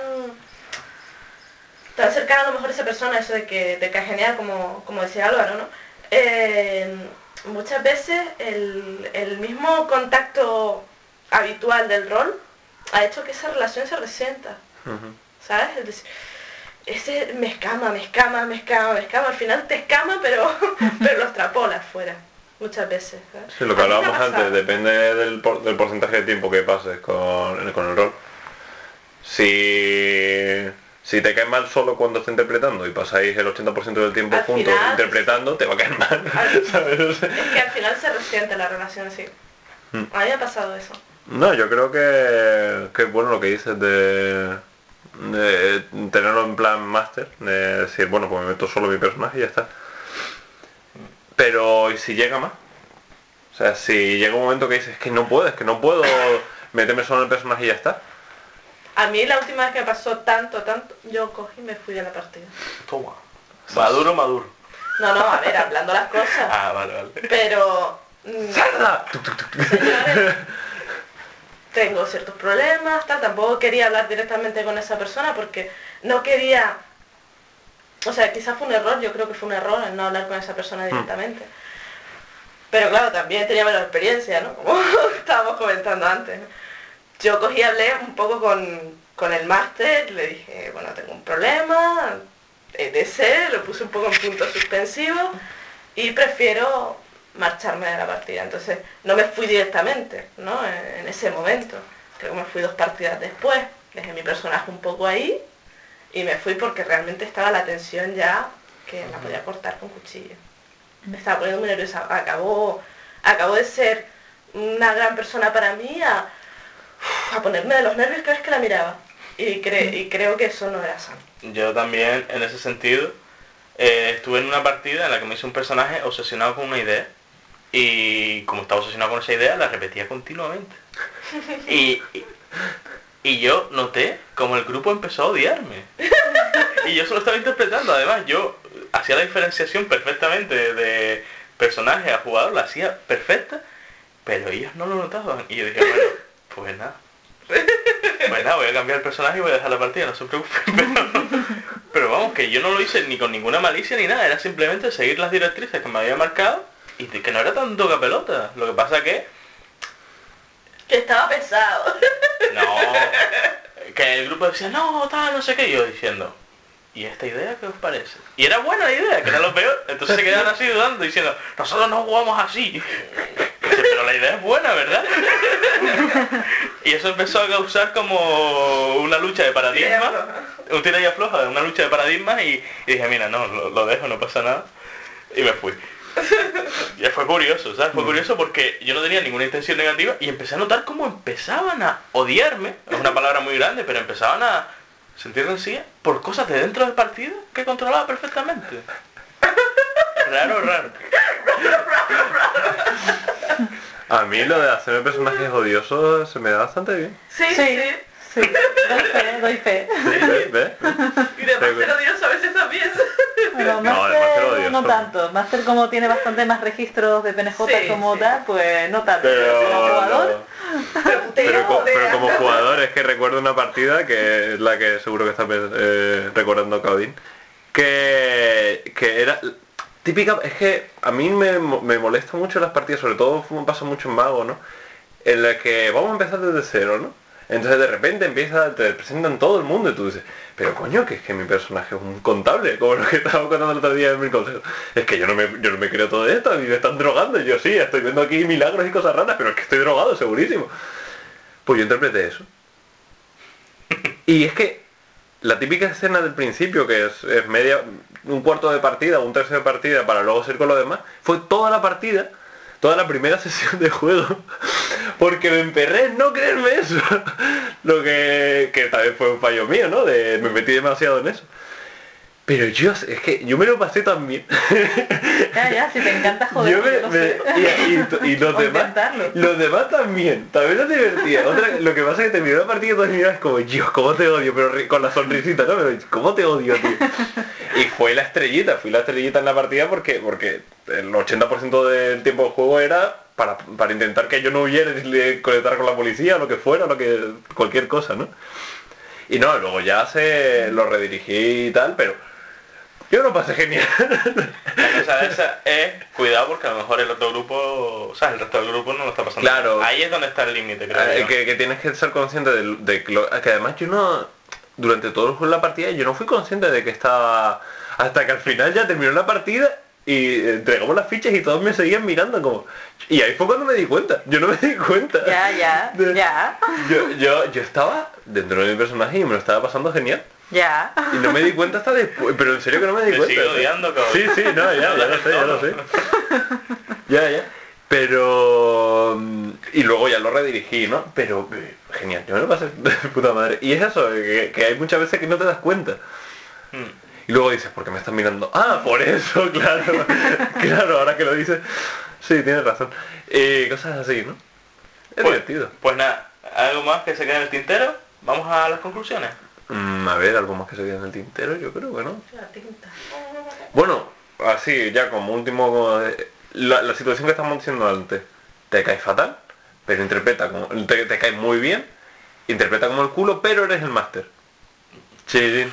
cercano a lo mejor esa persona, eso de que te cae genial, como decía Álvaro, ¿no? Muchas veces el mismo contacto habitual del rol ha hecho que esa relación se resienta. ¿Sabes? Es decir, ese me escama, al final te escama, pero lo extrapolas fuera. Muchas veces, ¿sabes? Sí, lo que hablábamos antes, depende del porcentaje de tiempo que pases con el rol. Si te cae mal solo cuando estás interpretando y pasáis el 80% del tiempo al juntos final, interpretando, te va a caer mal. ¿Sabes? Es que al final se resiente la relación, sí. A mí me ha pasado eso. No, yo creo que es bueno lo que dices de tenerlo en plan máster, de decir, bueno, pues me meto solo mi personaje y ya está. Pero ¿y si llega más? O sea, si llega un momento que dices que no puedo meterme solo en el personaje y ya está. A mí la última vez que me pasó tanto, yo cogí y me fui de la partida. Toma. Maduro. No, a ver, hablando las cosas. Vale. Pero... ¡Sarda! Señores, tengo ciertos problemas, tampoco quería hablar directamente con esa persona porque no quería... O sea, quizás fue un error, yo creo que fue un error el no hablar con esa persona directamente. Pero claro, también tenía menos experiencia, ¿no? Como estábamos comentando antes, ¿no? Yo cogí y hablé un poco con el máster, le dije, bueno, tengo un problema, etc., lo puse un poco en punto suspensivo y prefiero marcharme de la partida. Entonces no me fui directamente, ¿no? En ese momento. Creo que me fui 2 partidas después, dejé mi personaje un poco ahí y me fui porque realmente estaba la tensión ya que la podía cortar con cuchillo. Me estaba poniendo muy nerviosa. Acabó de ser una gran persona para mí a ponerme de los nervios cada vez que la miraba. Y creo que eso no era sano. Yo también, en ese sentido, estuve en una partida en la que me hice un personaje obsesionado con una idea. Y como estaba obsesionado con esa idea, la repetía continuamente. Y yo noté como el grupo empezó a odiarme. Y yo solo estaba interpretando. Además, yo hacía la diferenciación perfectamente de personaje a jugador, la hacía perfecta, pero ellos no lo notaban. Y yo dije, bueno, pues nada. Voy a cambiar el personaje y voy a dejar la partida, no se preocupen. Pero vamos, que yo no lo hice ni con ninguna malicia ni nada, era simplemente seguir las directrices que me había marcado y que no era tan toca pelota. Lo que pasa que estaba pesado. No, que el grupo decía, no, tal, no sé qué, y yo diciendo, ¿y esta idea qué os parece? Y era buena la idea, que era lo peor. Entonces se quedaban así dudando, diciendo, nosotros no jugamos así. Pero la idea es buena, ¿verdad? Y eso empezó a causar como una lucha de paradigmas, un tira y afloja, una lucha de paradigmas, y dije, mira, no, lo dejo, no pasa nada, y me fui. Y fue curioso, ¿sabes? Fue curioso porque yo no tenía ninguna intención negativa y empecé a notar cómo empezaban a odiarme, es una palabra muy grande, pero empezaban a sentir rencilla por cosas de dentro del partido que controlaba perfectamente. Raro. A mí lo de hacerme personajes odiosos se me da bastante bien. Sí. Doy fe. Sí, ¿ves? Y de Máster odioso a veces también. Bueno, Máster no tanto. Máster como tiene bastante más registros de PNJ como tal, pues no tanto. Pero como jugador... Pero como jugador es que recuerdo una partida, que es la que seguro que está recordando Claudine, que era típica. Es que a mí me molesta mucho las partidas, sobre todo me pasa mucho en Mago, ¿no? En la que vamos a empezar desde cero, ¿no? Entonces de repente te presentan todo el mundo y tú dices, pero coño, que es que mi personaje es un contable, como lo que estaba contando el otro día en mi consejo. Es que yo no me creo todo esto, a mí me están drogando, y yo sí, estoy viendo aquí milagros y cosas raras, pero es que estoy drogado, segurísimo. Pues yo interpreté eso. Y es que la típica escena del principio, que es un cuarto de partida, un tercio de partida, para luego seguir con lo demás, fue toda la partida, toda la primera sesión de juego, porque me emperré en no creerme eso. Lo que también fue un fallo mío, ¿no? Me metí demasiado en eso. Pero es que yo me lo pasé tan bien. Ya, si te encanta joder, y los demás también lo divertía. Lo que pasa es que terminó la partida y todos miraban como, Dios, cómo te odio, pero con la sonrisita, ¿no? Pero, ¿cómo te odio, tío? Y fui la estrellita en la partida porque el 80% del tiempo de juego era para intentar que yo no huyera y conectar con la policía, lo que fuera, cualquier cosa, ¿no? Y no, luego ya lo redirigí y tal, pero yo lo pasé genial. La cosa de esa es cuidado porque a lo mejor el otro grupo, o sea, el resto del grupo no lo está pasando. Claro. Ahí es donde está el límite, creo. Que tienes que ser consciente que además yo no, durante todo el juego de la partida, yo no fui consciente de que estaba, hasta que al final ya terminó la partida y entregamos las fichas y todos me seguían mirando como, y ahí fue cuando me di cuenta. Yo no me di cuenta. Ya. Yo estaba dentro de mi personaje y me lo estaba pasando genial. Ya. Y no me di cuenta hasta después, pero en serio que no me di cuenta. Te sigo odiando, cabrón. Sí, no, ya lo sé. Ya. Pero... Y luego ya lo redirigí, ¿no? Pero genial, yo me lo pasé de puta madre. Y es eso, que hay muchas veces que no te das cuenta. Y luego dices, ¿por qué me están mirando? Ah, por eso, claro. Claro, ahora que lo dices. Sí, tienes razón. Cosas así, ¿no? Es divertido. Pues nada, ¿algo más que se quede en el tintero? Vamos a las conclusiones. A ver, algo más que se quede en el tintero, yo creo que no. La tinta. Bueno, así ya como último, la situación que estamos diciendo antes, te cae fatal, pero interpreta como, te cae muy bien, interpreta como el culo, pero eres el máster. Sí.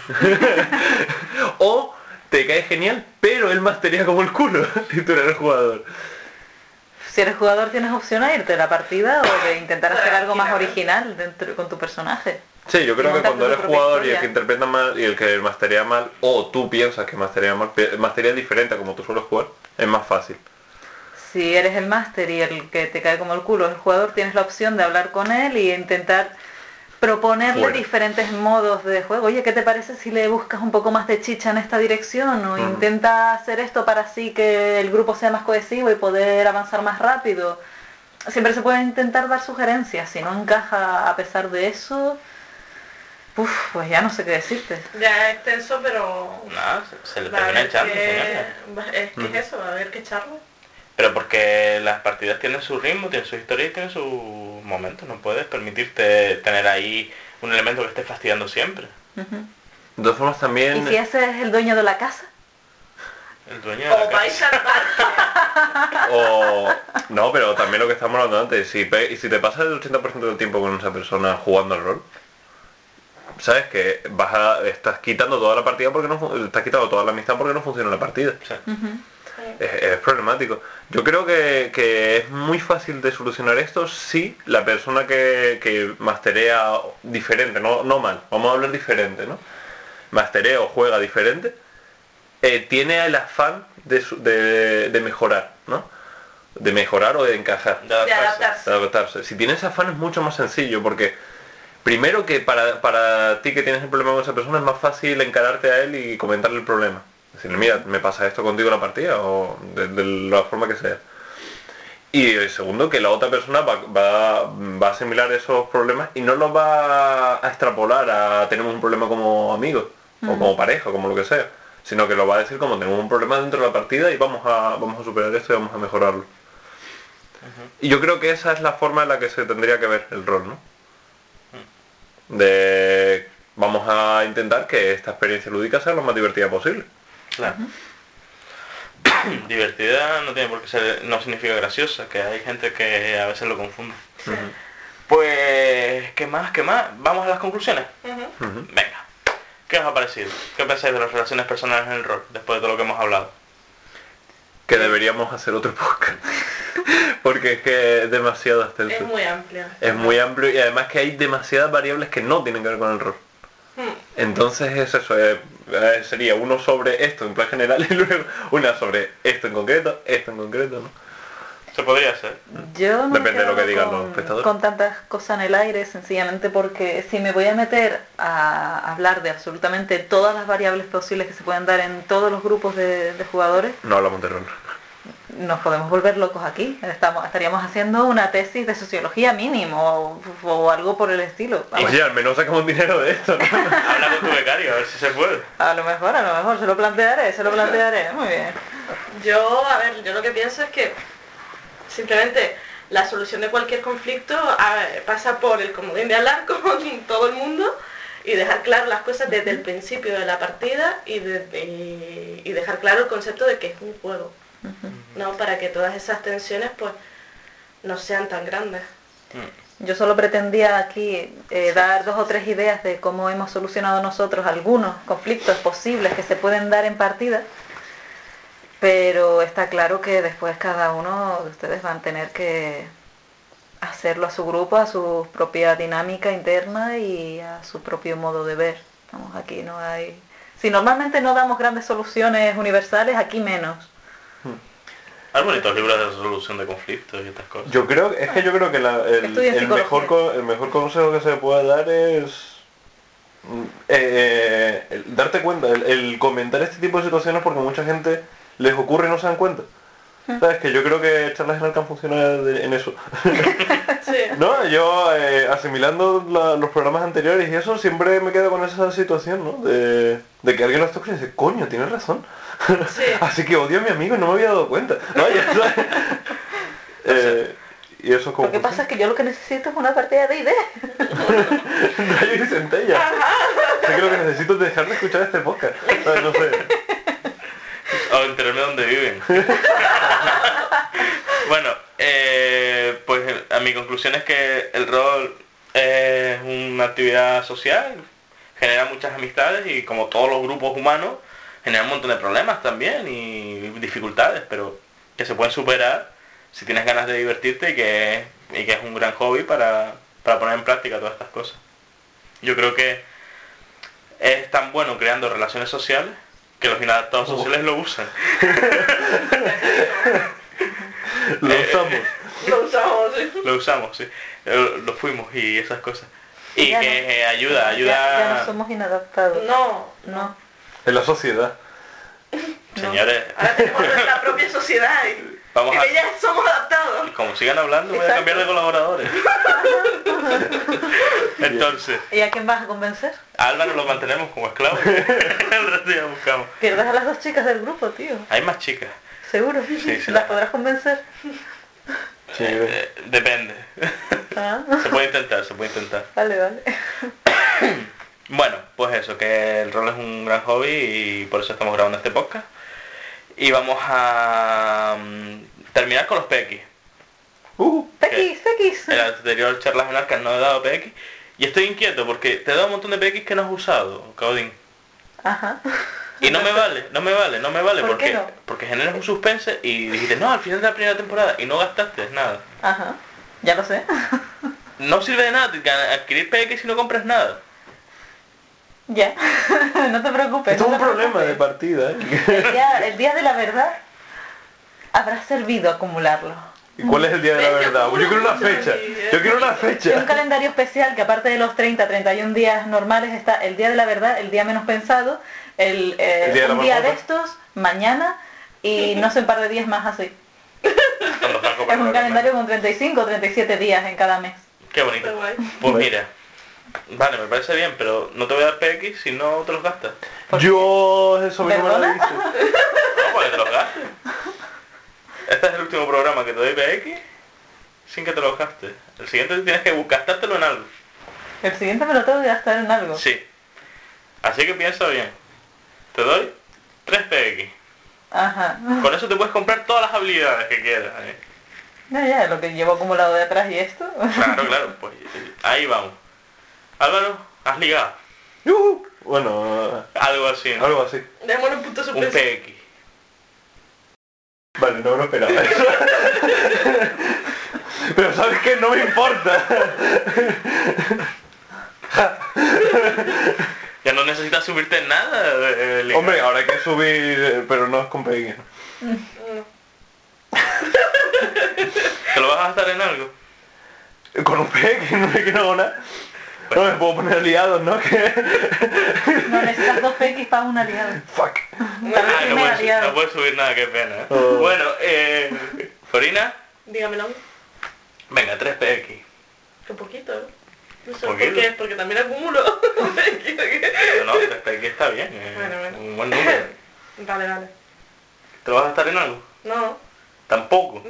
O te cae genial, pero él mastería como el culo y tú eres el jugador. Si eres jugador tienes opción a irte de la partida o de intentar hacer algo más original con tu personaje. Sí, yo creo que cuando eres jugador y el que interpreta mal y el que masterea mal, o tú piensas que masterea mal, mastería diferente a como tú sueles jugar, es más fácil. Si eres el máster y el que te cae como el culo es el jugador, tienes la opción de hablar con él y intentar proponerle diferentes modos de juego. Oye, ¿qué te parece si le buscas un poco más de chicha en esta dirección? O intenta hacer esto para así que el grupo sea más cohesivo y poder avanzar más rápido. Siempre se puede intentar dar sugerencias. Si no encaja a pesar de eso, pues ya no sé qué decirte. Ya es tenso, pero... Nada, se le termina echando. Es que es eso, va a haber que echarlo. Pero porque las partidas tienen su ritmo, tienen su historia y tienen su momento. No puedes permitirte tener ahí un elemento que esté fastidiando siempre. De todas formas también... ¿Y si ese es el dueño de la casa? El dueño de la casa. Vais al parque. O... No, pero también lo que estamos hablando antes, si te pasas el 80% del tiempo con esa persona jugando al rol, sabes que estás quitando toda la partida porque estás quitando toda la amistad porque no funciona la partida. Sí. Es problemático. Yo creo que es muy fácil de solucionar esto si la persona que masterea diferente, no mal, vamos a hablar diferente, ¿no? Masterea o juega diferente, tiene el afán de mejorar, ¿no? De mejorar o de encajar. De adaptarse. Si tienes afán es mucho más sencillo porque primero que para ti que tienes el problema con esa persona es más fácil encararte a él y comentarle el problema. Decirle, mira, me pasa esto contigo en la partida o de la forma que sea. Y segundo, que la otra persona va a asimilar esos problemas y no los va a extrapolar a tenemos un problema como amigos o como pareja, como lo que sea, sino que lo va a decir como tenemos un problema dentro de la partida y vamos a superar esto y vamos a mejorarlo. Y yo creo que esa es la forma en la que se tendría que ver el rol, ¿no? Vamos a intentar que esta experiencia lúdica sea lo más divertida posible. Claro. Divertida no tiene por qué ser, no significa graciosa, que hay gente que a veces lo confunde. Pues, ¿qué más? ¿Vamos a las conclusiones? Venga. ¿Qué os ha parecido? ¿Qué pensáis de las relaciones personales en el rol, después de todo lo que hemos hablado? Que deberíamos hacer otro podcast. Porque es que es demasiado extenso. Es muy amplio. Es muy amplio y además que hay demasiadas variables que no tienen que ver con el rol. Entonces es eso, sería uno sobre esto en plan general y luego una sobre esto en concreto, ¿no? Se podría hacer. Yo no depende de lo que digan los espectadores. Con tantas cosas en el aire, sencillamente porque si me voy a meter a hablar de absolutamente todas las variables posibles que se pueden dar en todos los grupos de jugadores, No hablamos de rol. nos podemos volver locos aquí. Estaríamos haciendo una tesis de sociología mínimo o algo por el estilo. Oye, al menos sacamos dinero de esto, ¿no? Habla con tu becario, a ver si se puede. A lo mejor, se lo plantearé, muy bien. Yo lo que pienso es que simplemente la solución de cualquier conflicto pasa por el comodín de hablar con todo el mundo y dejar claro las cosas desde el principio de la partida y dejar claro el concepto de que es un juego, ¿no? Para que todas esas tensiones pues no sean tan grandes. Yo solo pretendía aquí dar 2 o 3 ideas de cómo hemos solucionado nosotros algunos conflictos posibles que se pueden dar en partida, pero está claro que después cada uno de ustedes van a tener que hacerlo a su grupo, a su propia dinámica interna y a su propio modo de ver. Vamos, aquí no hay... Si normalmente no damos grandes soluciones universales, aquí menos. Hay bonitos libros de resolución de conflictos y estas cosas. Yo creo que el mejor consejo que se puede dar es darte cuenta, el comentar este tipo de situaciones, porque mucha gente les ocurre y no se dan cuenta. ¿Sabes? Que yo creo que charlas en Arkham funciona en eso. Sí. ¿No? Yo asimilando los programas anteriores y eso, siempre me quedo con esa situación, ¿no? De que alguien lo está escuchando y dice, coño, tienes razón. Sí. Así que odio a mi amigo y no me había dado cuenta. Vaya, y eso es como... Lo que pasa es que yo lo que necesito es una partida de ideas. Rayo y centella. Sé que lo que necesito es dejar de escuchar este podcast. No sé. O enterarme dónde viven. Bueno, pues a mi conclusión es que el rol es una actividad social, genera muchas amistades y como todos los grupos humanos, genera un montón de problemas también y dificultades, pero que se pueden superar si tienes ganas de divertirte y que es un gran hobby para poner en práctica todas estas cosas. Yo creo que es tan bueno creando relaciones sociales que los inadaptados sociales lo usan. Lo usamos, sí. Lo fuimos y esas cosas. Y ya que no, ayuda. Ya no somos inadaptados. No. En la sociedad. Señores, Ahora tenemos nuestra propia sociedad y ya somos adaptados. Y como sigan hablando, voy a cambiar de colaboradores. Entonces, ¿y a quién vas a convencer? a Álvaro lo mantenemos como esclavo. El resto ya buscamos. Pierdes a las 2 chicas del grupo, tío. Hay más chicas. ¿Seguro? Sí, ¿Las podrás convencer? Sí. Depende. Ah. Se puede intentar. Vale. Bueno, pues eso, que el rol es un gran hobby y por eso estamos grabando este podcast. Y vamos a terminar con los PX. PX. En la anterior charlas en Arkham no he dado PX. Y estoy inquieto porque te he dado un montón de PX que no has usado, Caudín. Ajá. Y no me vale. ¿Por qué no? Porque generas un suspense y dijiste, no, al final de la primera temporada y no gastaste nada. Ajá. Ya lo sé. No sirve de nada adquirir PX si no compras nada. Ya. No te preocupes. Esto es no un te problema preocupes. de partida, El día de la verdad habrá servido acumularlo. ¿Y cuál es el día de la verdad? Yo quiero una fecha. Es un calendario especial que aparte de los 31 días normales está el día de la verdad, el día menos pensado, un día de estos, mañana y no sé, un par de días más así. Es un calendario con 35 o 37 días en cada mes. Qué bonito. Qué guay. Pues mira, vale, me parece bien, pero no te voy a dar PX si no te los gastas. Yo eso mismo me lo ¿Perdona? dice. No, para que te los gastes. Este es el último programa que te doy PX sin que te los gastes. El siguiente tienes que gastártelo en algo. El siguiente me lo tengo que gastar en algo. Sí. Así que piensa bien. Te doy 3 PX. Ajá. Con eso te puedes comprar todas las habilidades que quieras. Ya, lo que llevo acumulado de atrás y esto. Claro, pues ahí vamos. Álvaro, has ligado. Bueno, Algo así, ¿no? algo así. Démosle un punto Un suspenso. PX. Vale, no me lo esperaba eso. Pero ¿sabes qué? No me importa. Ya no necesitas subirte en nada. Hombre, ahora hay que subir, pero no es con PX. ¿Te lo vas a gastar en algo? Con un PX no me quiero nada. No me puedo poner aliados, ¿no? Que... No necesitas 2 PX para un aliado. Fuck. No puedes subir nada, qué pena. Bueno, Corina, Dígamelo. venga, 3 PX. Qué poquito, ¿eh? No sé ¿Poquito? por qué, porque también acumulo. No, 3 PX está bien, Bueno. un buen número. Vale. ¿Te vas a gastar en algo? No. Tampoco.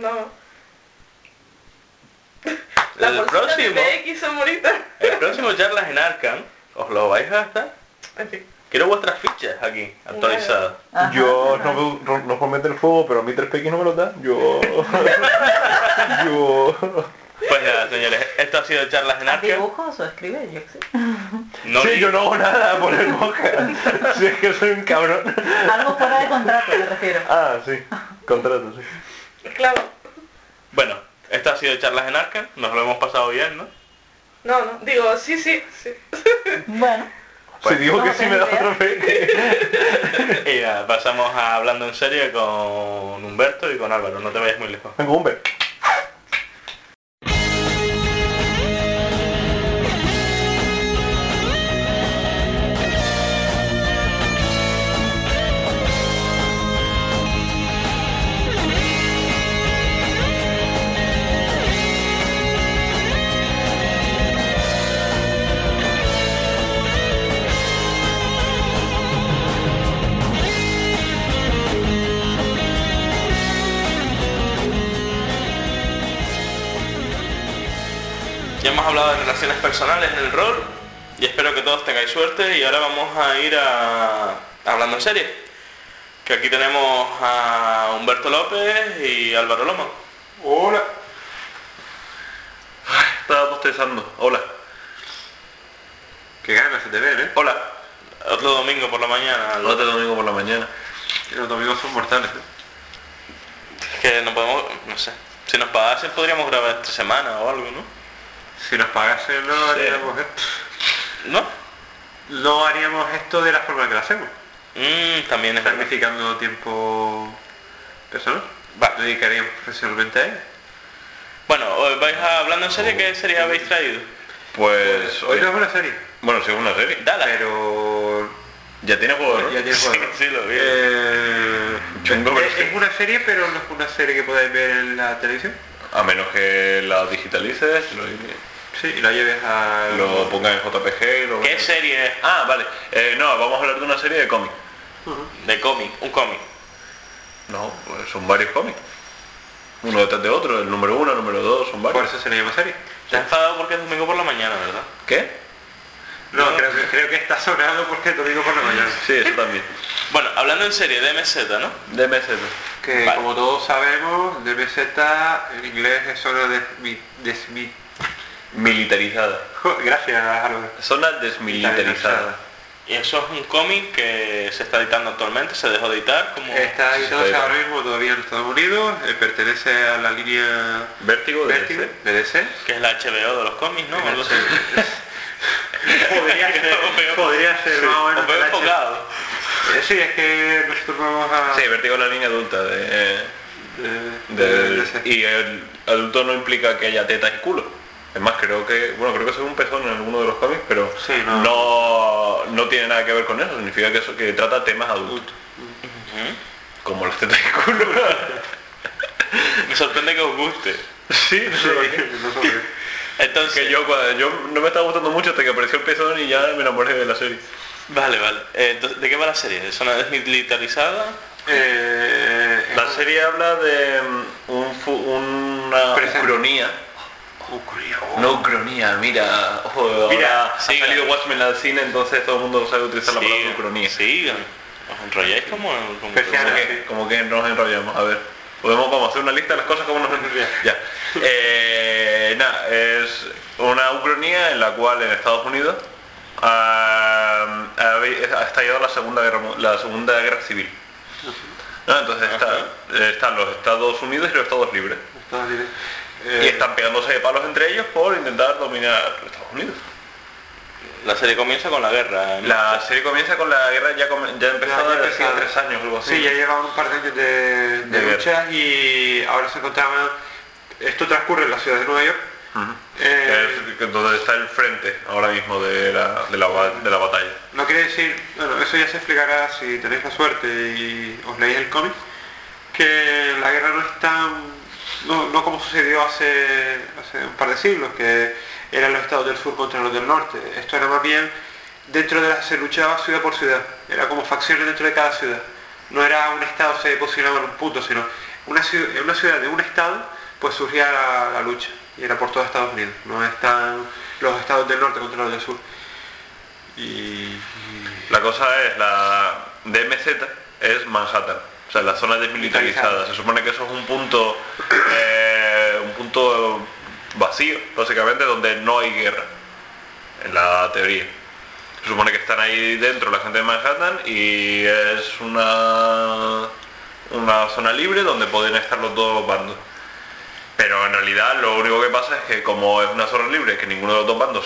Las El bolsitas de próximo, PX son bonitas. el próximo Charlas en Arkham, ¿os lo vais a gastar? En fin. Quiero vuestras fichas aquí, actualizadas. Ajá, Yo ajá. no por meter el fuego, pero a mí 3 PX no me lo da. Yo... Pues nada, señores, esto ha sido Charlas en ¿Haz Arkham. dibujos o escribes? Yo qué sé. No sí, li- yo no hago nada por el podcast. Si es que soy un cabrón. Algo fuera de contrato, me refiero. Ah, sí. Contrato, sí. Esclavo. Bueno, esto ha sido Charlas en Arkham, nos lo hemos pasado bien, ¿no? No. Digo, sí. Bueno, Si digo no que sí me da tengo otro PX. Y nada, pasamos a Hablando en Serio con Humberto y con Álvaro, no te vayas muy lejos. Venga, hombre. Ya hemos hablado de relaciones personales en el rol y espero que todos tengáis suerte y ahora vamos a ir a Hablando en Serio. Que aquí tenemos a Humberto López y Álvaro Loma. Hola. Estaba bostezando. Hola. Qué ganas se te ven, ¿eh? Hola. Otro domingo por la mañana. Otro domingo por la mañana. Y los domingos son mortales, ¿eh? Es que no podemos, no sé. Si nos pagasen podríamos grabar esta semana o algo, ¿no? Si nos pagasen no Sí. haríamos esto. ¿No? No haríamos esto de la forma que lo hacemos. También es verdad. Sacrificando tiempo personal. Va. Dedicaríamos profesionalmente a ello. Bueno, hoy vais a Hablando en Serio, ¿qué serie habéis traído? Pues hoy no es una serie. Bueno, sí es una serie. Dala. Pero ya tiene juego de rol. Ya tiene juego de rol. Sí, lo vi. Chungo, pero es una serie, pero no es una serie que podáis ver en la televisión. A menos que la digitalices, sí, y la lleves a... Lo pongas en JPG. ¿Qué serie es? Ah, vale. No, vamos a hablar de una serie de cómics. De cómic, un cómic. No, pues son varios cómics. Uno detrás de otro, el número 1, el número 2, son varios. Por eso se le llama serie. Te has enfadado porque es domingo por la mañana, ¿verdad? ¿Qué? No, creo que está sonado porque es domingo por la mañana. Sí, eso también. Bueno, hablando en serio, DMZ, ¿no? DMZ. Que Vale. como todos sabemos, DMZ en inglés es zona militarizada. Gracias, Álvaro. Zona desmilitarizada. Y eso es un cómic que se está editando actualmente, se dejó de editar como... Está editándose ahora mismo todavía en Estados Unidos, pertenece a la línea Vértigo de DC. Que es la HBO de los cómics, ¿no? Algo así. Podría ser más o menos. O peor enfocado. Sí, es que nosotros vamos a... Sí, Vértigo es la línea adulta y el adulto no implica que haya tetas y culo. Es más, creo que es un pezón en alguno de los cómics, pero sí, no tiene nada que ver con eso. Significa que trata temas adultos. Como los tetas y culo. Me sorprende que os guste. Sí. Entonces... Que yo no me estaba gustando mucho hasta que apareció el pezón y ya me enamoré de la serie. Vale. Entonces, ¿de qué va la serie? ¿Es una desmilitarizada? La serie habla de una ucronía. No ucronía, mira, ojo, Mira, ahora ha salido Watchmen al cine, entonces todo el mundo sabe utilizar la palabra ucronía. Sí, os enrolláis como Como que nos enrollamos, a ver. Vamos a hacer una lista de las cosas como nos enrollamos. Ya. Es una ucronía en la cual en Estados Unidos ha estallado la segunda guerra civil. ¿No? Entonces están los Estados Unidos y los Estados Libres. Y están pegándose de palos entre ellos por intentar dominar Estados Unidos. La serie comienza con la guerra, ¿no? La serie comienza con la guerra ya empezado desde hace 3 años o algo así. Sí, ya llevaban un par de años de luchas y ahora se encontraban... Esto transcurre en la ciudad de Nueva York Es donde está el frente ahora mismo de la batalla. No quiere decir, bueno, eso ya se explicará si tenéis la suerte y os leéis el cómic, que la guerra no es tan, no como sucedió hace un par de siglos, que eran los estados del sur contra los del norte. Esto era más bien dentro de se luchaba ciudad por ciudad, era como facciones dentro de cada ciudad. No era un estado se posicionaba en un punto, sino en una ciudad de un estado, pues surgía la lucha. Y era por todo Estados Unidos, no están los estados del norte contra los del sur. Y la cosa es, la DMZ es Manhattan, o sea, la zona desmilitarizada. Se supone que eso es un punto vacío, básicamente, donde no hay guerra, en la teoría. Se supone que están ahí dentro la gente de Manhattan y es una zona libre donde pueden estar los dos bandos. Pero en realidad lo único que pasa es que como es una zona libre, que ninguno de los dos bandos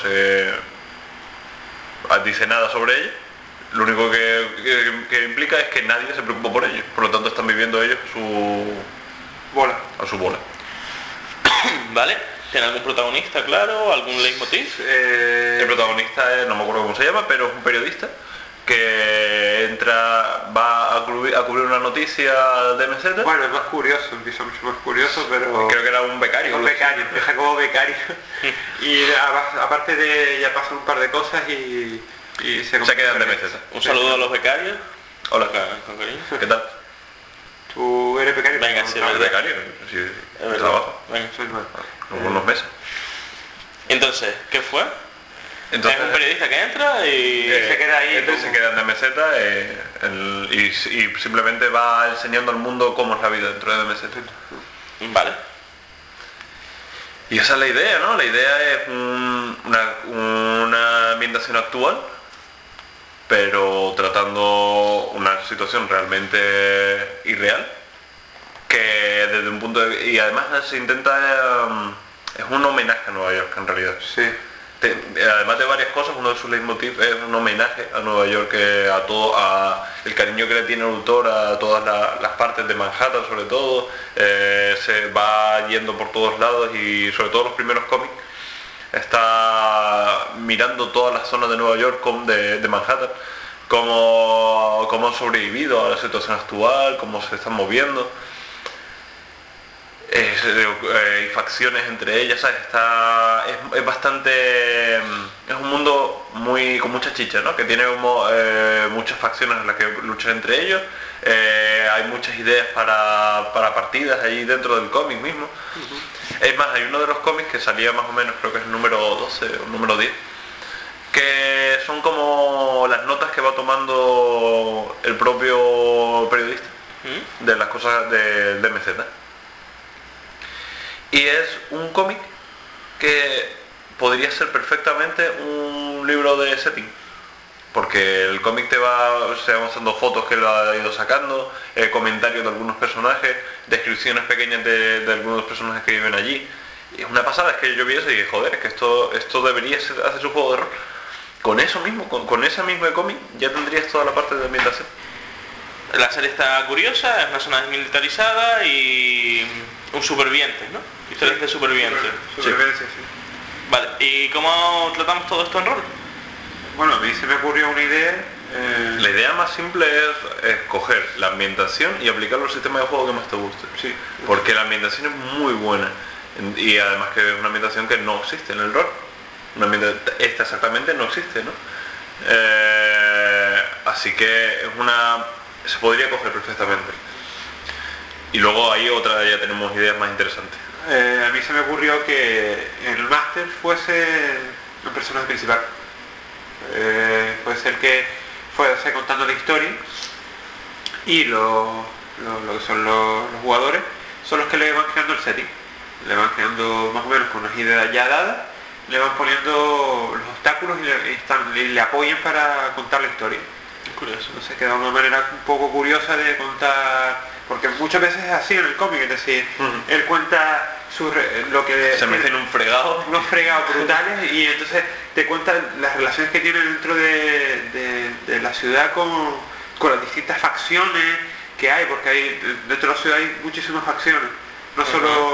dice nada sobre ella, lo único que implica es que nadie se preocupa por ellos. Por lo tanto están viviendo ellos a su bola. ¿Vale? ¿Tiene algún protagonista, claro? ¿Algún leitmotiv? El protagonista es, no me acuerdo cómo se llama, pero es un periodista que va a cubrir una noticia de MZ. Bueno, es más curioso, empieza mucho más curioso, pero... Creo que era un becario. Empieza como becario. Y aparte de ya pasan un par de cosas y se quedan de MZ. Un saludo a los becarios. Hola, con cariño. ¿Qué tal? ¿Tú eres becario? Venga, sí, ¿Eres becario? Sí, trabajo. Venga. Unos meses. Entonces, ¿qué fue? Entonces, es un periodista que entra y se queda ahí. Entonces se queda en DMZ y simplemente va enseñando al mundo cómo es la vida dentro de DMZ. Vale. Y esa es la idea, ¿no? La idea es una ambientación actual, pero tratando una situación realmente irreal, que desde un punto de... Y además se intenta... es un homenaje a Nueva York, en realidad. Sí. Además de varias cosas, uno de sus leitmotiv es un homenaje a Nueva York, a el cariño que le tiene el autor a todas las partes de Manhattan, sobre todo. Se va yendo por todos lados y sobre todo los primeros cómics está mirando todas las zonas de Nueva York de Manhattan, cómo han sobrevivido a la situación actual, cómo se están moviendo. Hay facciones entre ellas, ¿sabes? Es bastante... es un mundo con mucha chicha, ¿no? Que tiene muchas facciones en las que luchan entre ellos. Hay muchas ideas para partidas ahí dentro del cómic mismo. Es más, hay uno de los cómics que salía más o menos, creo que es el número 12 o el número 10, que son como las notas que va tomando el propio periodista de las cosas del DMZ. Y es un cómic que podría ser perfectamente un libro de setting, porque el cómic se va mostrando fotos que lo ha ido sacando, comentarios de algunos personajes, descripciones pequeñas de algunos personajes que viven allí. Y es una pasada, es que yo vi eso y dije, joder, es que esto debería hacer su juego de rol. Con eso mismo, con ese mismo cómic, ya tendrías toda la parte de ambientación. La serie está curiosa, es una zona desmilitarizada y un superviviente, ¿no? Historias de supervivientes. Supervivencia, sí. Vale, ¿y cómo tratamos todo esto en rol? Bueno, a mí se me ocurrió una idea. La idea más simple es coger la ambientación y aplicarlo al sistema de juego que más te guste. Sí. Porque la ambientación es muy buena. Y además que es una ambientación que no existe en el rol. Esta exactamente no existe, ¿no? Así que se podría coger perfectamente. Y luego ahí ya tenemos ideas más interesantes. A mí se me ocurrió que el máster fuese el personaje principal. Fuese el que fuese contando la historia y lo que son los jugadores son los que le van creando el setting. Le van creando más o menos con unas ideas ya dadas, le van poniendo los obstáculos y le apoyan para contar la historia. Curioso. Entonces queda una manera un poco curiosa de contar, porque muchas veces es así en el cómic, es decir, él cuenta lo que se mete en unos fregados brutales y entonces te cuenta las relaciones que tiene dentro de la ciudad con las distintas facciones que hay, porque dentro de la ciudad hay muchísimas facciones, no solo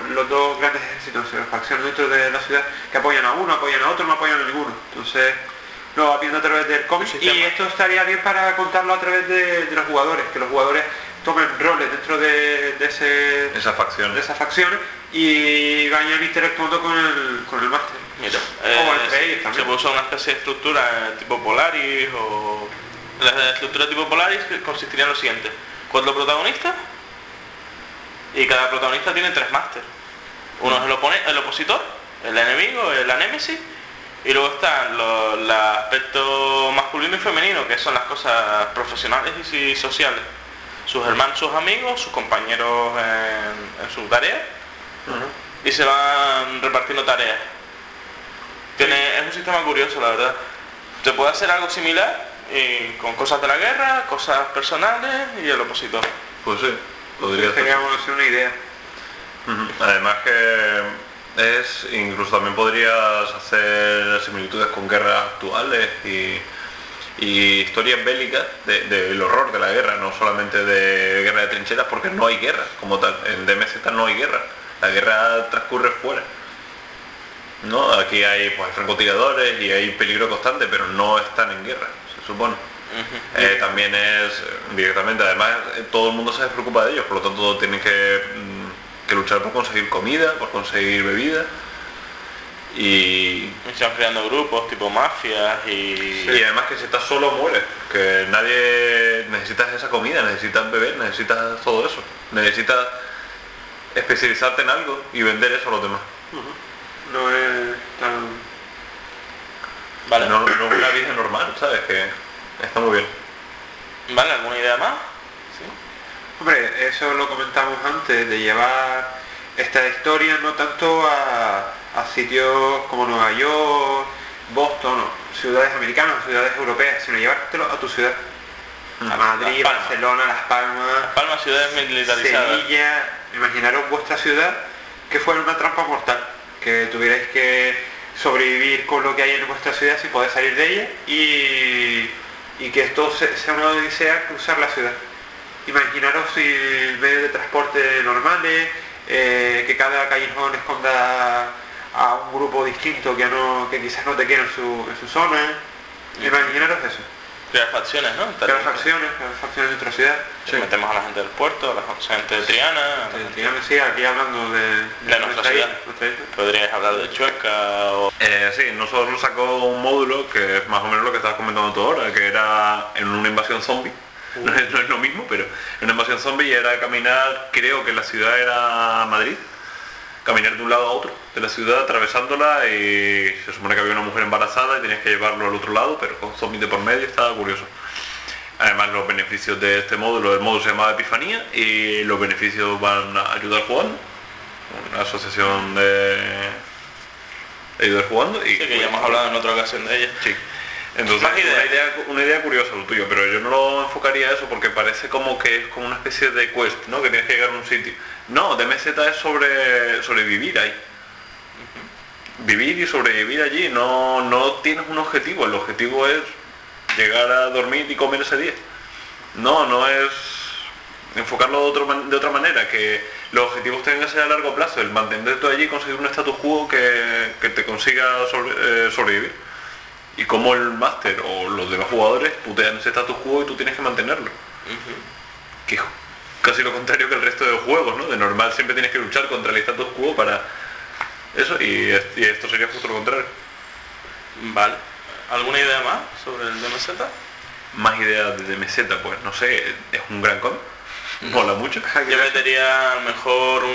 los dos grandes ejércitos, las facciones dentro de la ciudad, que apoyan a uno, apoyan a otro, no apoyan a ninguno. Entonces lo va viendo a través del cómic, y esto estaría bien para contarlo a través de los jugadores, que los jugadores tomen roles dentro de esas facciones y vayan interactuando con el máster. Mira, se puede usar una especie de estructura tipo Polaris, o la estructura tipo Polaris consistiría en lo siguiente: 4 protagonistas, y cada protagonista tiene 3 másters. Uno es el opositor, el enemigo, la némesis, y luego están los aspectos masculino y femenino, que son las cosas profesionales y sociales. Sus hermanos, sus amigos, sus compañeros en su tarea, y se van repartiendo tareas. Es un sistema curioso, la verdad. Se puede hacer algo similar con cosas de la guerra, cosas personales y el opositor. Pues sí, podría ser. Sería una idea. Además que incluso también podrías hacer similitudes con guerras actuales y historias bélicas del horror de la guerra, no solamente de guerra de trincheras, porque no hay guerra como tal. En DMZ no hay guerra, la guerra transcurre fuera, ¿no? Aquí hay francotiradores y hay peligro constante, pero no están en guerra, se supone. También es directamente, además todo el mundo se preocupa de ellos, por lo tanto tienen que luchar por conseguir comida, por conseguir bebida. Y se van creando grupos tipo mafias y además que si estás solo mueres, que nadie necesitas esa comida, necesitas beber, necesitas todo eso, necesitas especializarte en algo y vender eso a los demás. No es tan... Vale. No es una vida normal, ¿sabes? Que está muy bien. Vale, ¿alguna idea más? ¿Sí? Hombre, eso lo comentamos antes, de llevar esta historia no tanto a sitios como Nueva York, Boston, ciudades americanas, ciudades europeas, sino llevártelo a tu ciudad. A Madrid, Barcelona, Las Palmas, ciudades militarizadas. Sevilla. Imaginaros vuestra ciudad que fuera una trampa mortal, que tuvierais que sobrevivir con lo que hay en vuestra ciudad sin poder salir de ella, y que esto sea una odisea cruzar la ciudad. Imaginaros si medios de transporte normales, que cada callejón esconda a un grupo distinto que quizás no te quiera en su zona. Imaginaros eso. Crear facciones, ¿no? Crear facciones de otra ciudad. Sí. Metemos a la gente del puerto, a la gente de Triana. Sí, aquí hablando de nuestra ciudad. Podríais hablar de Chueca o... Sí, nosotros sacó un módulo que es más o menos lo que estabas comentando tú ahora, que era en una invasión zombie. No es lo mismo, pero en una invasión zombie era caminar, creo que la ciudad era Madrid, caminar de un lado a otro de la ciudad, atravesándola, y se supone que había una mujer embarazada y tenías que llevarlo al otro lado, pero con zombies de por medio. Estaba curioso. Además, los beneficios de este módulo, el módulo se llamaba Epifanía, y los beneficios van a ayudar jugando, una asociación de ayudar jugando, y sí, que ya hemos hablado en otra ocasión de ella. Sí. Entonces, una idea curiosa lo tuyo, pero yo no lo enfocaría a eso porque parece como que es como una especie de quest, ¿no? Que tienes que llegar a un sitio. No, DMZ es sobrevivir ahí. Vivir y sobrevivir allí, no tienes un objetivo, el objetivo es llegar a dormir y comer ese día. No es enfocarlo de otra manera, que los objetivos tengan que ser a largo plazo, el mantenerte allí y conseguir un status quo que te consiga sobrevivir. Y como el máster o los demás jugadores putean ese status quo y tú tienes que mantenerlo. Que es casi lo contrario que el resto de los juegos, ¿no? De normal siempre tienes que luchar contra el status quo para eso, y esto sería justo lo contrario. Vale. ¿Alguna idea más sobre el DMZ? Más ideas de DMZ, pues no sé, es un gran cómic. Mola mucho. Yo metería a lo mejor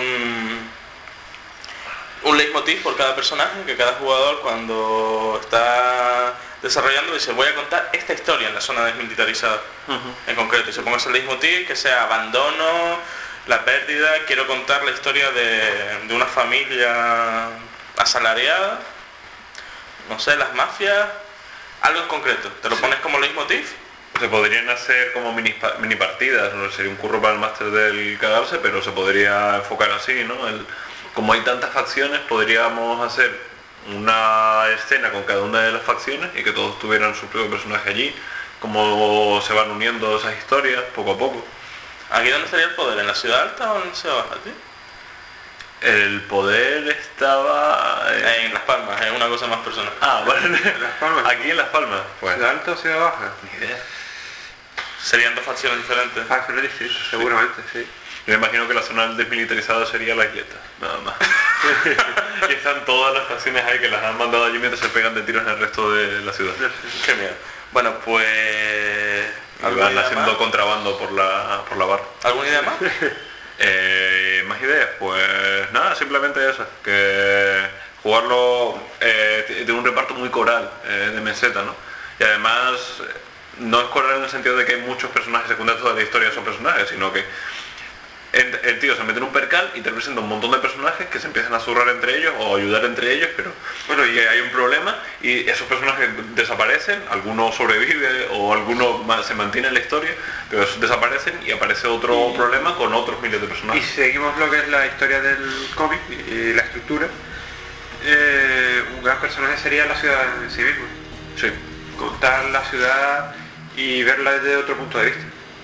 un leitmotiv por cada personaje, que cada jugador cuando está desarrollando dice: voy a contar esta historia en la zona desmilitarizada, en concreto, y se ponga ese leitmotiv, que sea abandono, la pérdida, quiero contar la historia de una familia asalariada, no sé, las mafias, algo en concreto, te lo pones como leitmotiv. Se podrían hacer como mini partidas, ¿no? Sería un curro para el máster del cagarse, pero se podría enfocar así, ¿no? Como hay tantas facciones, podríamos hacer una escena con cada una de las facciones y que todos tuvieran su propio personaje allí, cómo se van uniendo esas historias poco a poco. ¿Aquí dónde estaría el poder? ¿En la ciudad alta o en la ciudad baja, tío? El poder estaba... En Las Palmas, es una cosa más personal. Ah, vale. En Las Palmas. Aquí en Las Palmas. Pues. ¿Ciudad alta o ciudad baja? Ni idea. Serían dos facciones diferentes. Facciones distintas, seguramente, sí. Me imagino que la zona desmilitarizada sería la isleta, nada más. Y están todas las facciones ahí que las han mandado allí mientras se pegan de tiros en el resto de la ciudad. Qué miedo. Bueno, pues... Van haciendo contrabando por la barra. ¿Alguna idea más? Más ideas, pues nada, simplemente esas, que jugarlo de un reparto muy coral, de meseta, ¿no? Y además no es coral en el sentido de que hay muchos personajes secundarios, toda la historia son personajes, sino que el tío se mete en un percal y te presenta un montón de personajes que se empiezan a zurrar entre ellos o ayudar entre ellos, pero bueno, y hay un problema y esos personajes desaparecen, algunos sobreviven o algunos se mantienen en la historia, pero desaparecen y aparece otro problema con otros miles de Y personajes. si seguimos lo que es la historia del cómic y la estructura, un gran personaje sería la ciudad en sí misma. Sí. Contar la ciudad y verla desde otro punto de vista.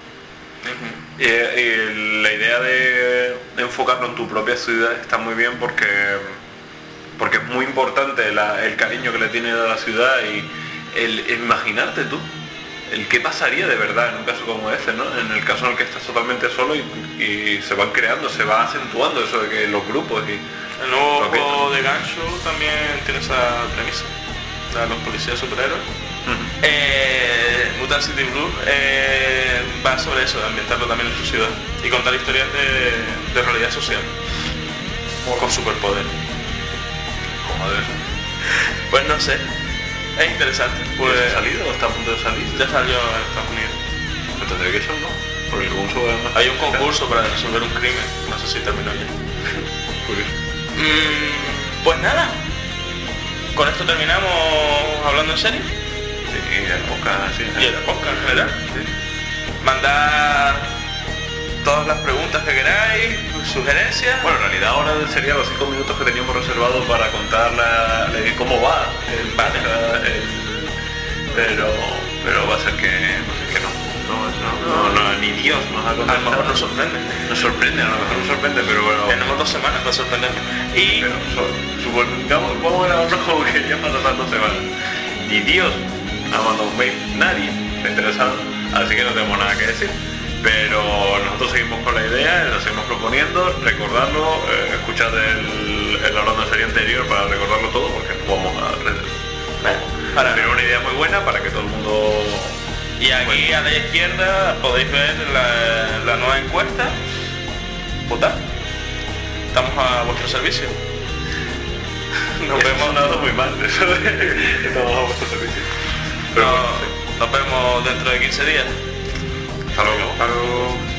Y la idea de enfocarlo en tu propia ciudad está muy bien porque es muy importante el cariño que le tienes a la ciudad y el imaginarte tú el qué pasaría de verdad en un caso como este, ¿no? En el caso en el que estás totalmente solo y se van creando, se va acentuando eso de que los grupos y El nuevo juego de gancho también tiene esa premisa, los policías superhéroes. Mutant City Blue va sobre eso, de ambientarlo también en su ciudad y contar historias de realidad social con superpoder. como debe ser. Pues no sé, es interesante. Pues ¿Ha salido o está a punto de salir? ya salió en Estados Unidos. Pues tendría que ser, ¿no? Porque el concurso además... Hay un concurso para resolver un crimen, no sé si terminó ya. Curioso. Pues nada, con esto terminamos hablando en serio. Sí, el podcast, sí. Y el podcast en general. Sí. Mandad todas las preguntas que queráis, sugerencias. Bueno, en realidad ahora serían los 5 minutos que teníamos reservados para contar cómo va Vale. pero va a ser que no, ni Dios nos ha A lo contado. mejor nos sorprende. Nos sorprende, a lo mejor nos sorprende, pero bueno. Tenemos 2 semanas para sorprendernos. Y Pero supongamos, vamos a grabarnos como que ya pasan 2 semanas. Ni Dios ha mandado un mail, nadie está interesado, así que no tenemos nada que decir. Pero nosotros seguimos con la idea, lo seguimos proponiendo, recordarlo, escuchad el hablando de serie anterior para recordarlo todo, porque no vamos a tener una idea muy buena para que todo el mundo... Y aquí a la izquierda podéis ver la nueva encuesta. Votad. Estamos a vuestro servicio. Nos Eso ha vemos. sonado muy mal, eso de estamos a vuestro servicio. Pero bueno, sí. Nos vemos dentro de 15 días. Hasta luego. Hasta luego.